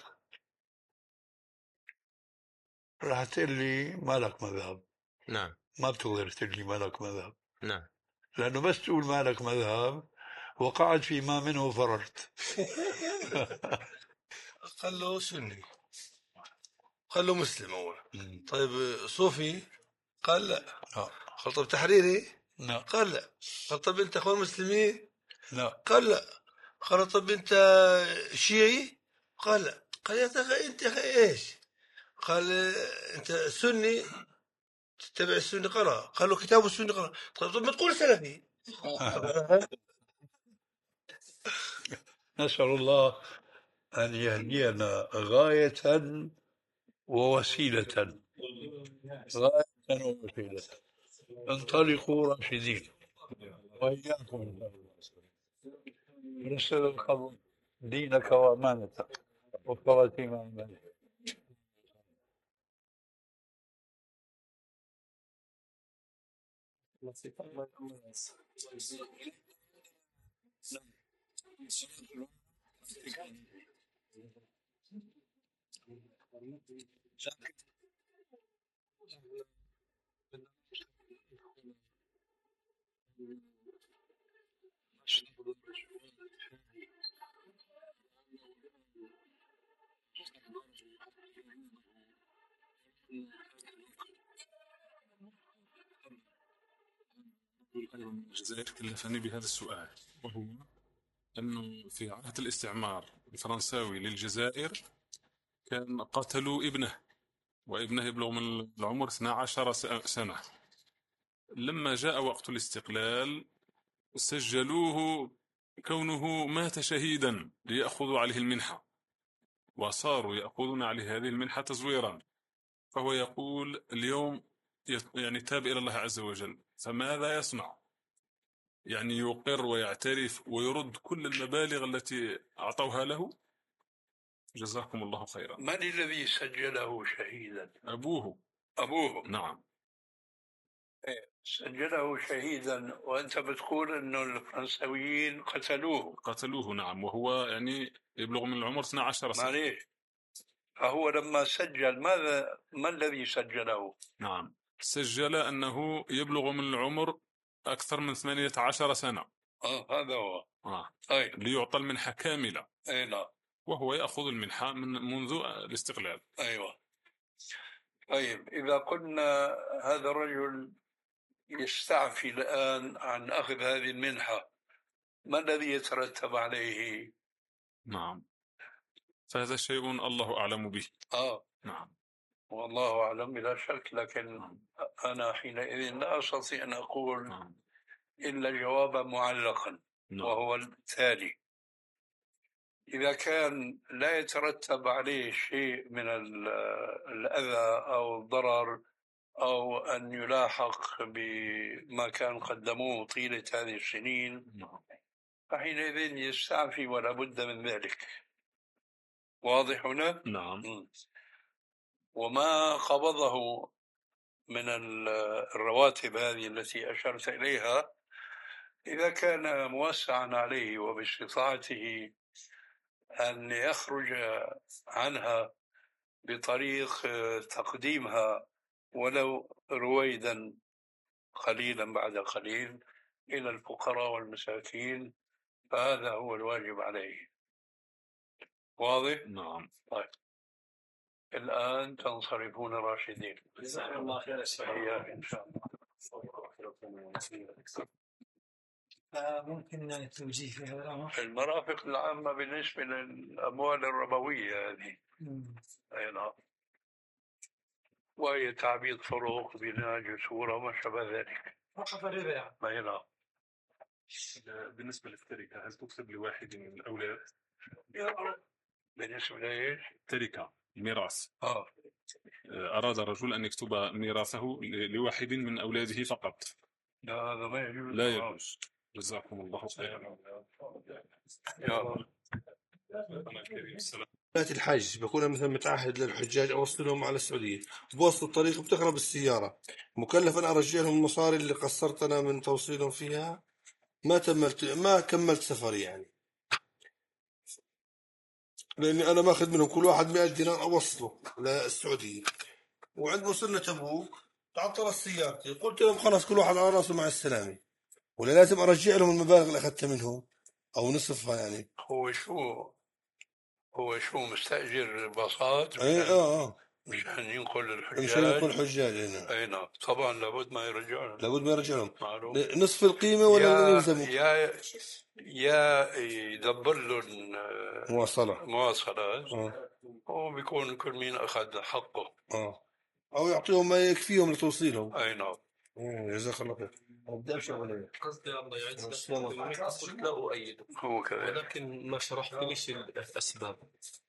راح تقول لي ما لك مذهب. نعم. ما بتقدر تقول لي ما لك مذهب، نعم. لأنه بس تقول ما لك مذهب وقعت فيما منه فررت. قال له سني، قال له مسلم أول. طيب صوفي؟ قال لا. قال طب تحريري؟ لا. قال لا. قال طب أنت أخوان مسلمين؟ لا. قال لا. قال طب أنت شيعي؟ قال لا. قال يا أخي أنت يا أخي إيش؟ قال أنت سني تتبع السني؟ قرأ. قال له كتاب السني قرأ. طيب طب ما تقول سلفي. نسأل الله أن يهدينا غاية ووسيلة. غاية ووسيلة. انطلقوا راشدين. وإياكم نسألك الله دينك وأمانتك وخواتيم أعمالك. الجزائر كلفني بهذا السؤال، وهو أنه في عهد الاستعمار الفرنساوي للجزائر كان قتلوا ابنه، وابنه يبلغ من العمر اثنا عشر سنة. لما جاء وقت الاستقلال سجلوه كونه مات شهيدا ليأخذوا عليه المنحة، وصاروا يأخذون عليه هذه المنحة تزويرا. فهو يقول اليوم يت- يعني تاب إلى الله عز وجل، فماذا يصنع؟ يعني يقر ويعترف ويرد كل المبالغ التي أعطوها له؟ جزاكم الله خيرا. من الذي سجله شهيدا؟ أبوه. أبوه. نعم. سجله شهيدا، وأنت بتقول أنه الفرنساويين قتلوه. قتلوه نعم، وهو يعني يبلغ من العمر اثنا عشر سنة. معليش، فهو لما سجل ماذا، ما الذي سجله؟ نعم، سجل أنه يبلغ من العمر أكثر من ثمانية عشر سنة. آه هذا هو. آه. طيب. ليعطى المنحة كاملة. أي نعم. وهو يأخذ المنحة من منذ الاستقلال. أيوة. طيب، إذا قلنا هذا الرجل يستعفي الآن عن أخذ هذه المنحة، ما الذي يترتب عليه؟ نعم، فهذا شيء الله أعلم به. آه نعم. والله أعلم بلا شك، لكن نعم. أنا حينئذ لا أستطيع أن أقول نعم. إلا جوابا معلقا. نعم. وهو التالي: إذا كان لا يترتب عليه شيء من الأذى أو الضرر أو أن يلاحق بما كان قدموه طيلة هذه السنين، نعم. فحينئذ يستعفي ولا بد من ذلك. واضح هنا؟ نعم. م. وما قبضه من الرواتب هذه التي أشرت إليها، إذا كان موسعا عليه وباستطاعته أن يخرج عنها بطريق تقديمها ولو رويدا قليلا بعد قليل إلى الفقراء والمساكين، فهذا هو الواجب عليه. واضح؟ نعم. طيب، الآن تنصرفون راشدين. جزاكم الله خير. إياك إن شاء الله. ممكن يعني توجيه في هذا الأمر؟ المرافق العامة بالنسبة للأموال الربوية هذه. أي نعم. وهي تعبيد فروق، بناء جسور وما شابه ذلك. وقف الربا يعني. أي نعم. بالنسبة للتركة، هل تكتب لواحد من الأولاد؟ بالنسبة لإيش؟ تركة، ميراث. آه. أراد الرجل أن يكتب ميراثه لواحد من أولاده فقط. لا، هذا ما يجوز. لا يجوز. جزاكم الله خيرا. يا الله. الحج بكون مثلا متعهد للحجاج أوصلهم على السعودية، بوسط الطريق بتخرب السيارة، مكلف أنا أرجع لهم المصاري اللي قصرت أنا من توصيلهم فيها، ما تملت ما كملت سفري يعني، لأني أنا ماخذ منهم كل واحد مئة دينار أوصله للسعودية، وعند وصلنا تبوك تعطل سيارتي، قلت لهم خلاص كل واحد على راسه مع السلامة، ولا لازم أرجع لهم المبالغ اللي أخذتها منهم أو نصفها يعني. هو شو هو شو مستأجر باصات؟ اي اه اه مشان ينقل الحجاج. مشان ينقل الحجاج هنا. اي نعم، طبعا لابد ما يرجعون. لابد ما يرجعهم معروف. نصف القيمة ولا يلزموا. يا يا يدبر لهم مواصلة مواصلات، اه هو بيكون كل مين أخذ حقه. اه أو يعطيهم ما يكفيهم لتوصيلهم. أي نعم. جزاك الله خير. بدي أمشي ولا قصدي الله يعزك قلت لا أؤيده، هو كذا، ولكن ما شرحت ليش الأسباب.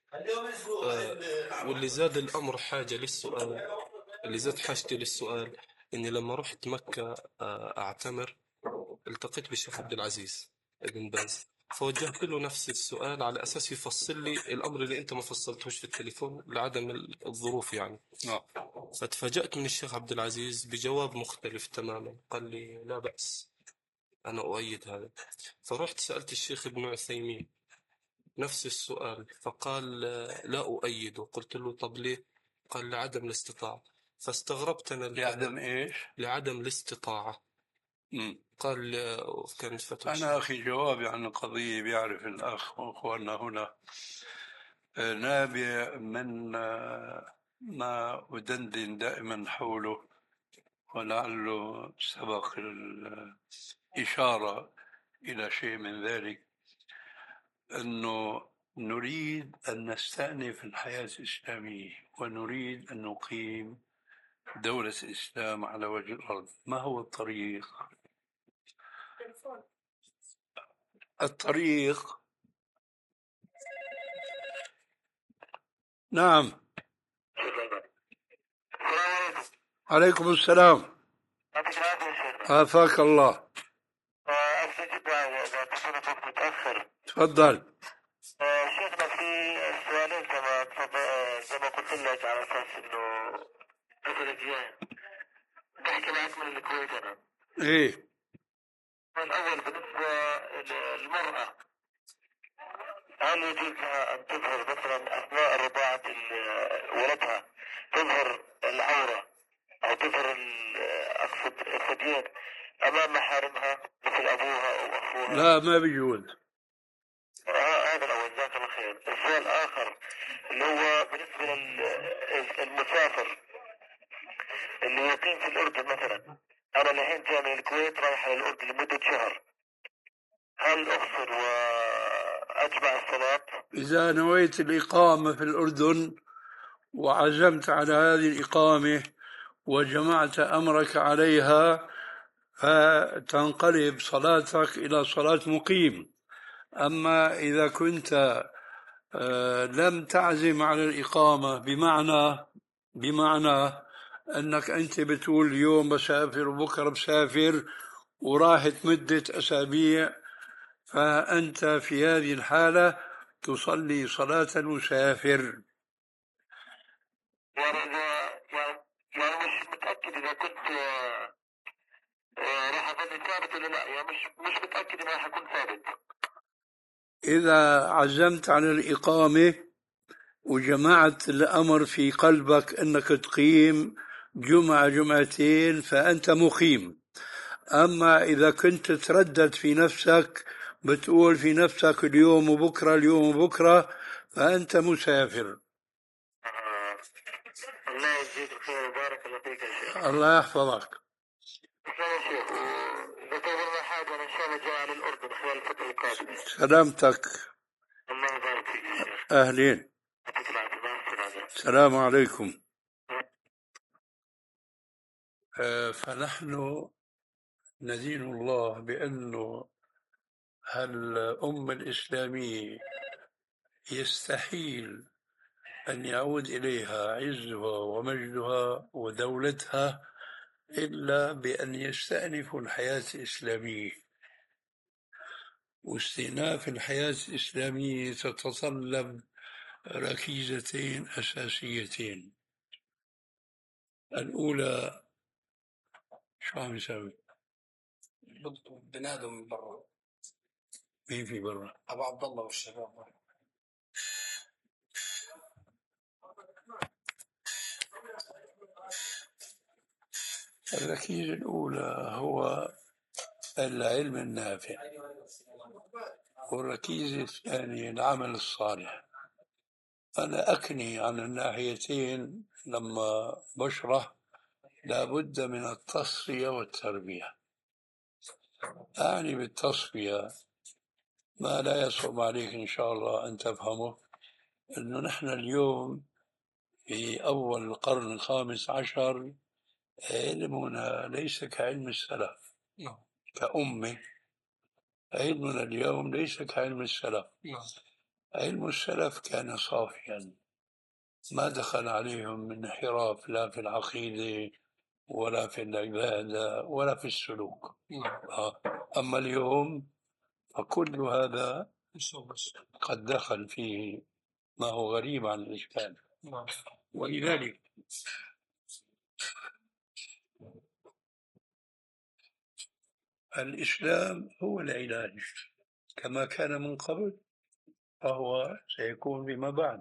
آه واللي زاد الأمر حاجة للسؤال، اللي زاد حاجتي للسؤال إني لما رحت مكة آه أعتمر التقيت بالشيخ عبد العزيز ابن باز، فوجهت له نفس السؤال على أساس يفصل لي الأمر اللي أنت ما فصلتهوش في التليفون لعدم الظروف يعني. نعم. فتفاجأت من الشيخ عبد العزيز بجواب مختلف تماما، قال لي لا بأس أنا أؤيد هذا. فرحت سألت الشيخ ابن عثيمين نفس السؤال، فقال لا أؤيده. قلت له طب ليه؟ قال لعدم الاستطاعة. فاستغربت أنا لعدم إيش؟ لعدم الاستطاعة. مم. قال كانت فتوى. أنا أخي جوابي عن القضية بيعرف الأخ وأخواننا هنا نابع من ما أدندن دائما حوله، ولعله سبق الإشارة إلى شيء من ذلك، أنه نريد أن نستأنف الحياة الإسلامية ونريد أن نقيم دولة الإسلام على وجه الأرض. ما هو الطريق؟ الطريق نعم عليكم السلام. يعطيك العافية يا شيخنا. عافاك الله. أستجيب دعوة إذا تصرف وقت متأخر. تفضل. آه، شيخنا في سؤالين كما تفضل- زي ما قلت لك على أساس إنه الفترة الجاية بحكي معك من الكويت أنا. ايه. الأول بالنسبة للمرأة، هل يجوز لها أن تظهر مثلا أثناء رضاعة ال- ولدها تظهر العورة أو تظهر ال- أقصد الثديين أمام محارمها مثل أبوها أو أخوها؟ لا، ما بيجوز. آه، هذا الأول. جزاك الله خير. السؤال الآخر اللي هو بالنسبة للمسافر اللي يقيم في الأردن مثلا، أنا الحين جاي من الكويت رايح للأردن لمدة شهر، هل أقصر وأجمع الصلاة؟ إذا نويت الإقامة في الأردن وعزمت على هذه الإقامة وجمعت أمرك عليها فتنقلب صلاتك إلى صلاة مقيم. أما إذا كنت آه، لم تعزم على الإقامة بمعنى بمعنى أنك أنت بتقول اليوم بسافر وبكرة بسافر وراحت مدة أسابيع، فأنت في هذه الحالة تصلي صلاة المسافر. يعني إذا يعني, يعني مش متأكد إذا كنت آه، آه، راح أظل ثابت ولا لا، يعني مش مش متأكد إني راح أكون ثابت. إذا عزمت على الإقامة وجمعت الأمر في قلبك أنك تقيم جمعة جمعتين فأنت مقيم. أما إذا كنت تردد في نفسك بتقول في نفسك اليوم وبكرة اليوم وبكرة فأنت مسافر. آه. الله يجزيك الخير وبارك الله فيك يا شيخ. الله يحفظك. شكرا يا شيخ. وإذا تظل حاجة أنا إن شاء الله جاي على الأردن خلال الفترة القادمة. سلامتك. الله يبارك فيك يا شيخ. أهلين. يعطيك العافية. مع السلامة. السلام عليكم. آه، فنحن ندين الله بأنه هالأمة الإسلامية يستحيل أن يعود إليها عزها ومجدها ودولتها إلا بأن يستأنفوا الحياة الإسلامية. واستئناف الحياة الإسلامية تتطلب ركيزتين أساسيتين. الأولى شو عم يسوي؟ بنادم من برا. مين في برا؟ أبو عبد الله والشباب. الركيزة الأولى هو العلم النافع، والركيزة الثانية العمل الصالح. أنا أكني عن الناحيتين لما بشرح لابد من التصفية والتربية. أعني بالتصفية ما لا يصعب عليك إن شاء الله أن تفهمه، أنه نحن اليوم في أول القرن الخامس عشر علمنا ليس كعلم السلف كأمة. علمنا اليوم ليس كعلم السلف. علم السلف كان صافيا، ما دخل عليهم من انحراف لا في العقيدة ولا في العبادة ولا في السلوك. آه. أما اليوم فكل هذا قد دخل فيه ما هو غريب عن الإسلام. ولذلك الإسلام هو العلاج كما كان من قبل فهو سيكون فيما بعد.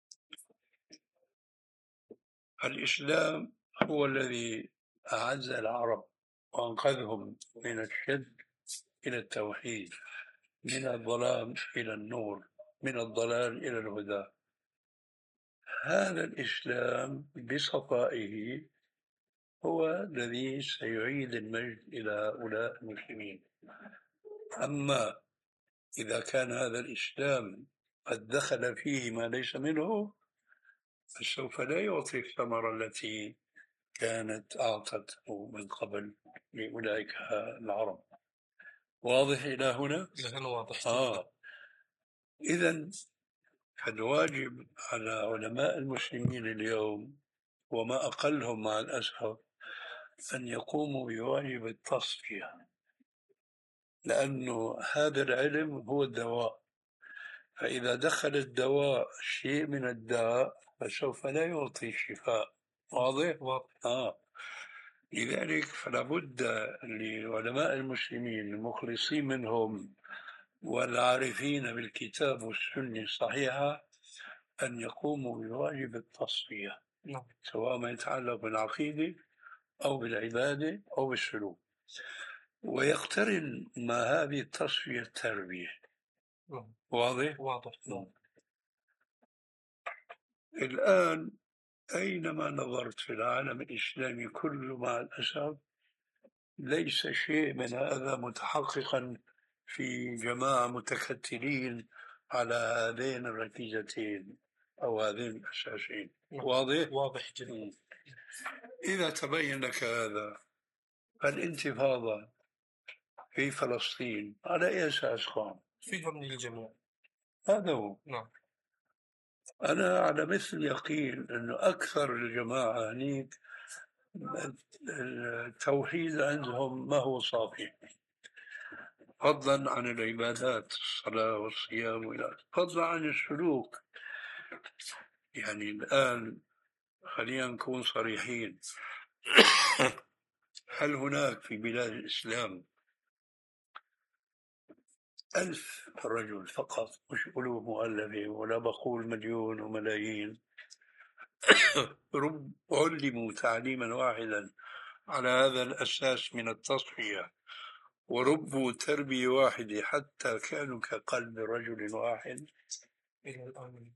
الإسلام هو الذي أعز العرب وأنقذهم من الشد إلى التوحيد، من الظلام إلى النور، من الضلال إلى الهدى. هذا الإسلام بصفائه هو الذي سيعيد المجد إلى هؤلاء المسلمين. أما إذا كان هذا الإسلام قد دخل فيه ما ليس منه فسوف لا يعطي الثمرة التي كانت أعطته من قبل لأولئك العرب. واضح إلى هنا؟ لهنا واضح. آه. إذن فالواجب على علماء المسلمين اليوم وما أقلهم مع الأسف أن يقوموا بواجب التصفية، لأنه هذا العلم هو الدواء، فإذا دخل الدواء شيء من الداء فسوف لا يعطي شفاء. واضح؟ واضح. آه. لذلك فلا بد لعلماء المسلمين المخلصين منهم والعارفين بالكتاب والسنة الصحيحة أن يقوموا بواجب التصفية، نعم. سواء ما يتعلق بالعقيدة أو بالعبادة أو بالسلوك، ويقترن مع هذه التصفية التربية. نعم. واضح؟ واضح. نعم. الآن أينما نظرت في العالم الإسلامي كله مع الأسف ليس شيء من هذا متحققا في جماعة متكتلين على هذين الركيزتين أو هذين الأساسين. واضح؟ واضح جدا. إذا تبين لك هذا، فالانتفاضة في فلسطين على أي أساس قام؟ فيها من الجميع. هذا هو. نعم. أنا على مثل يقين أنه أكثر الجماعة هنيك التوحيد عندهم ما هو صافي، فضلا عن العبادات الصلاة والصيام وإلى فضلا عن السلوك. يعني الآن خلينا نكون صريحين، هل هناك في بلاد الإسلام ألف رجل فقط، مش ألوف مؤلفة، ولا بقول مليون وملايين، رب علموا تعليما واحدا على هذا الأساس من التصفية، وربوا تربية واحدة حتى كانوا كقلب رجل واحد إلى الآن.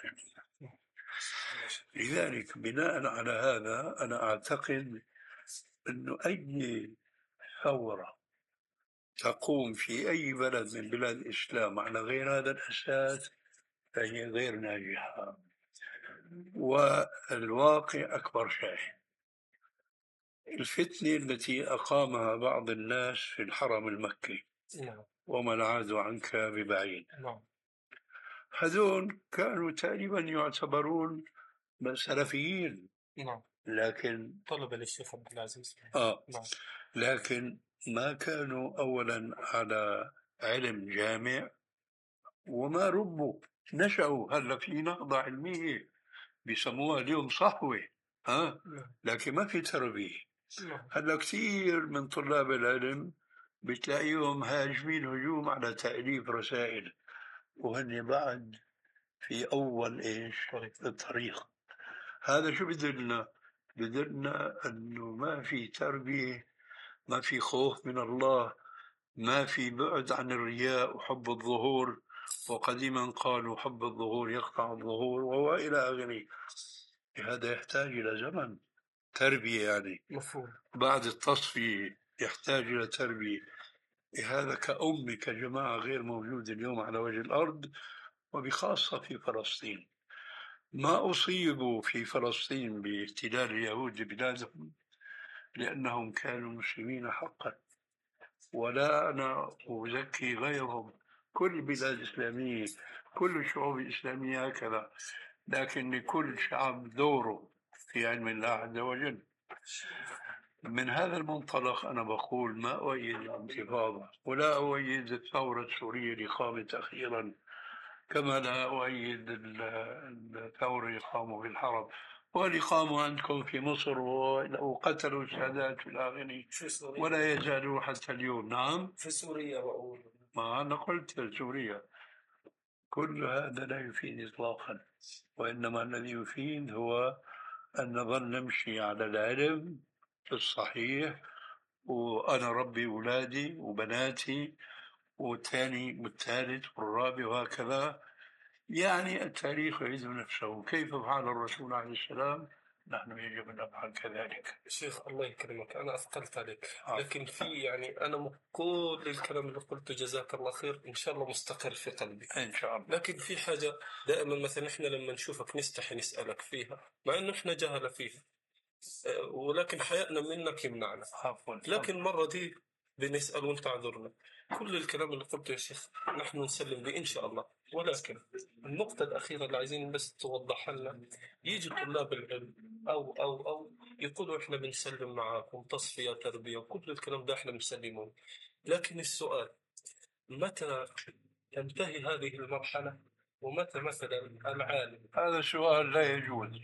لذلك بناء على هذا أنا أعتقد أنه أي ثورة تقوم في أي بلد من بلاد الإسلام على غير هذا الأساس فهي غير ناجحة. والواقع أكبر شاهد، الفتنة التي أقامها بعض الناس في الحرم المكي وما العاد عنك ببعيد، هذول كانوا تقريبا يعتبرون سلفيين، لكن طلب للشيخ عبد العزيز. آه لكن ما كانوا أولا على علم جامع، وما ربوا، نشأوا. هلا في نهضة علمية بيسموها اليوم صحوة، ها، لكن ما في تربية. هلا كثير من طلاب العلم بتلاقيهم هاجمين هجوم على تأليف رسائل، وهن بعد في أول إيش الطريق. هذا شو بدلنا؟ بدلنا أنه ما في تربية، ما في خوف من الله، ما في بعد عن الرياء وحب الظهور، وقديما قالوا حب الظهور يقطع الظهور وهو إلى آخره. هذا يحتاج إلى زمن تربية، يعني مفهوم. بعد التصفية يحتاج إلى تربية. هذا كأمة كجماعة غير موجود اليوم على وجه الأرض، وبخاصة في فلسطين. ما أصيبوا في فلسطين باحتلال اليهود بلادهم لأنهم كانوا مسلمين حقا، ولا أنا أزكي غيرهم، كل البلاد الإسلامية، كل الشعوب الإسلامية هكذا، لكن لكل شعب دوره في علم الله عز وجل. من هذا المنطلق أنا بقول ما أؤيد الانتفاضة، ولا أؤيد الثورة السورية اللي قامت أخيرا، كما لا أؤيد الثورة اللي قاموا في الحرب واللي قاموا عندكم في مصر وقتلوا السادات في الآخرين ولا يزالوا حتى اليوم. نعم في سوريا بقول، ما أنا قلت سوريا. كل هذا لا يفيد إطلاقا، وإنما الذي يفيد هو أن نظل نمشي على العلم الصحيح، وأنا ربي أولادي وبناتي والثاني والثالث والرابع وهكذا. يعني التاريخ يعيد نفسه، كيف فعل الرسول عليه السلام نحن يجب أن نفعل كذلك. شيخ الله يكرمك، أنا أثقلت عليك، لكن في يعني أنا كل الكلام اللي قلته جزاك الله خير إن شاء الله مستقر في قلبي إن شاء الله. لكن في حاجة دائما مثلا إحنا لما نشوفك نستحي نسألك فيها، مع إنه إحنا جهلة فيها، ولكن حياتنا منك يمنعنا. لكن مرة دي بنسأل وانت عذرنا. كل الكلام اللي قلته يا شيخ نحن نسلم به إن شاء الله، ولكن النقطة الأخيرة اللي عايزين بس توضح لنا، يجي طلاب العلم أو أو أو يقولوا إحنا بنسلم معاكم تصفية تربية وكل الكلام ده إحنا بنسلمون، لكن السؤال متى تنتهي هذه المرحلة ومتى مثلا العالم؟ هذا السؤال لا يجوز،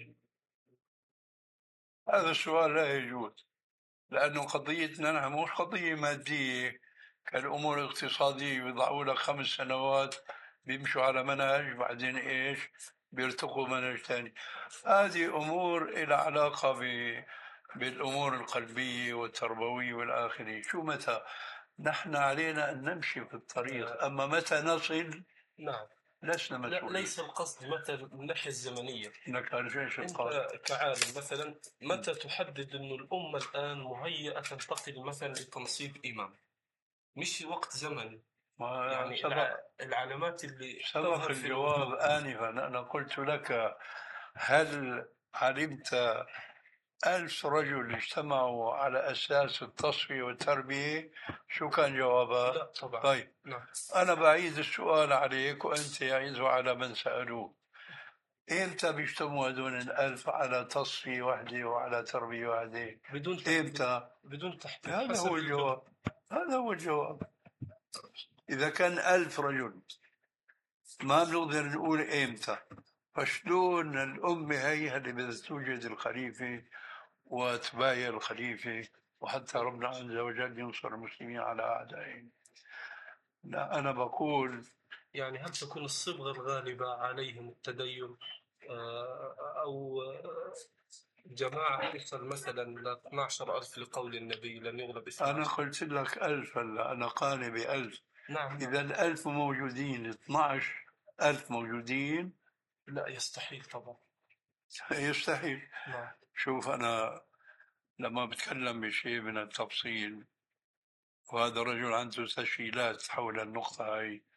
هذا السؤال لا يجوز، لأنه قضيتنا نحن مش قضية مادية كالأمور الاقتصادية، يضعوا لك خمس سنوات بيمشوا على منهج بعدين إيش بيرتقوا منهج ثاني. هذه أمور إلى علاقة ب... بالأمور القلبية والتربوية والآخرة. شو متى؟ نحن علينا أن نمشي في الطريق، أما متى نصل نعم لسنا لا مسؤولين. ليس القصد متى من الناحية الزمنية. إنك ايش أنت القصد؟ كعالم مثلا متى تحدد أن الأمة الآن مهيئة تنتقل مثلا لتنصيب إمام؟ مش وقت زمني يعني. سبق العلامات اللي سبق تظهر في الجواب الوجود. آنفا. أنا قلت لك هل علمت ألف رجل اجتمعوا على أساس التصفية والتربية؟ شو كان جوابها؟ لا طبعا. طيب نعم. أنا بعيد السؤال عليك وأنت يعيده على من سألوه. إمتى بيجتمعوا هذول الألف على تصفية واحدة وعلى تربية واحدة؟ بدون تحديد. إمتى؟ بدون تحديد. هذا هو الجواب. هذا هو الجواب. إذا كان ألف رجل ما بنقدر نقول إمتى، فشلون الأمة هي اللي بدها توجد الخليفة وتبايع الخليفة وحتى ربنا عز وجل ينصر المسلمين على أعدائهم؟ لا، أنا بقول يعني هل تكون الصبغة الغالبة عليهم التدين أو جماعة تصل مثلا ل اثني عشر ألف لقول النبي لن يغلب اثني عشر؟ أنا قلت لك ألف، هلا أنا قاني بألف. نعم. إذا الألف موجودين، اثني عشر ألف موجودين، لا يستحيل طبعا. يستحيل. نعم. شوف أنا لما بتكلم بشيء من التفصيل وهذا الرجل عنده تسجيلات حول النقطة هاي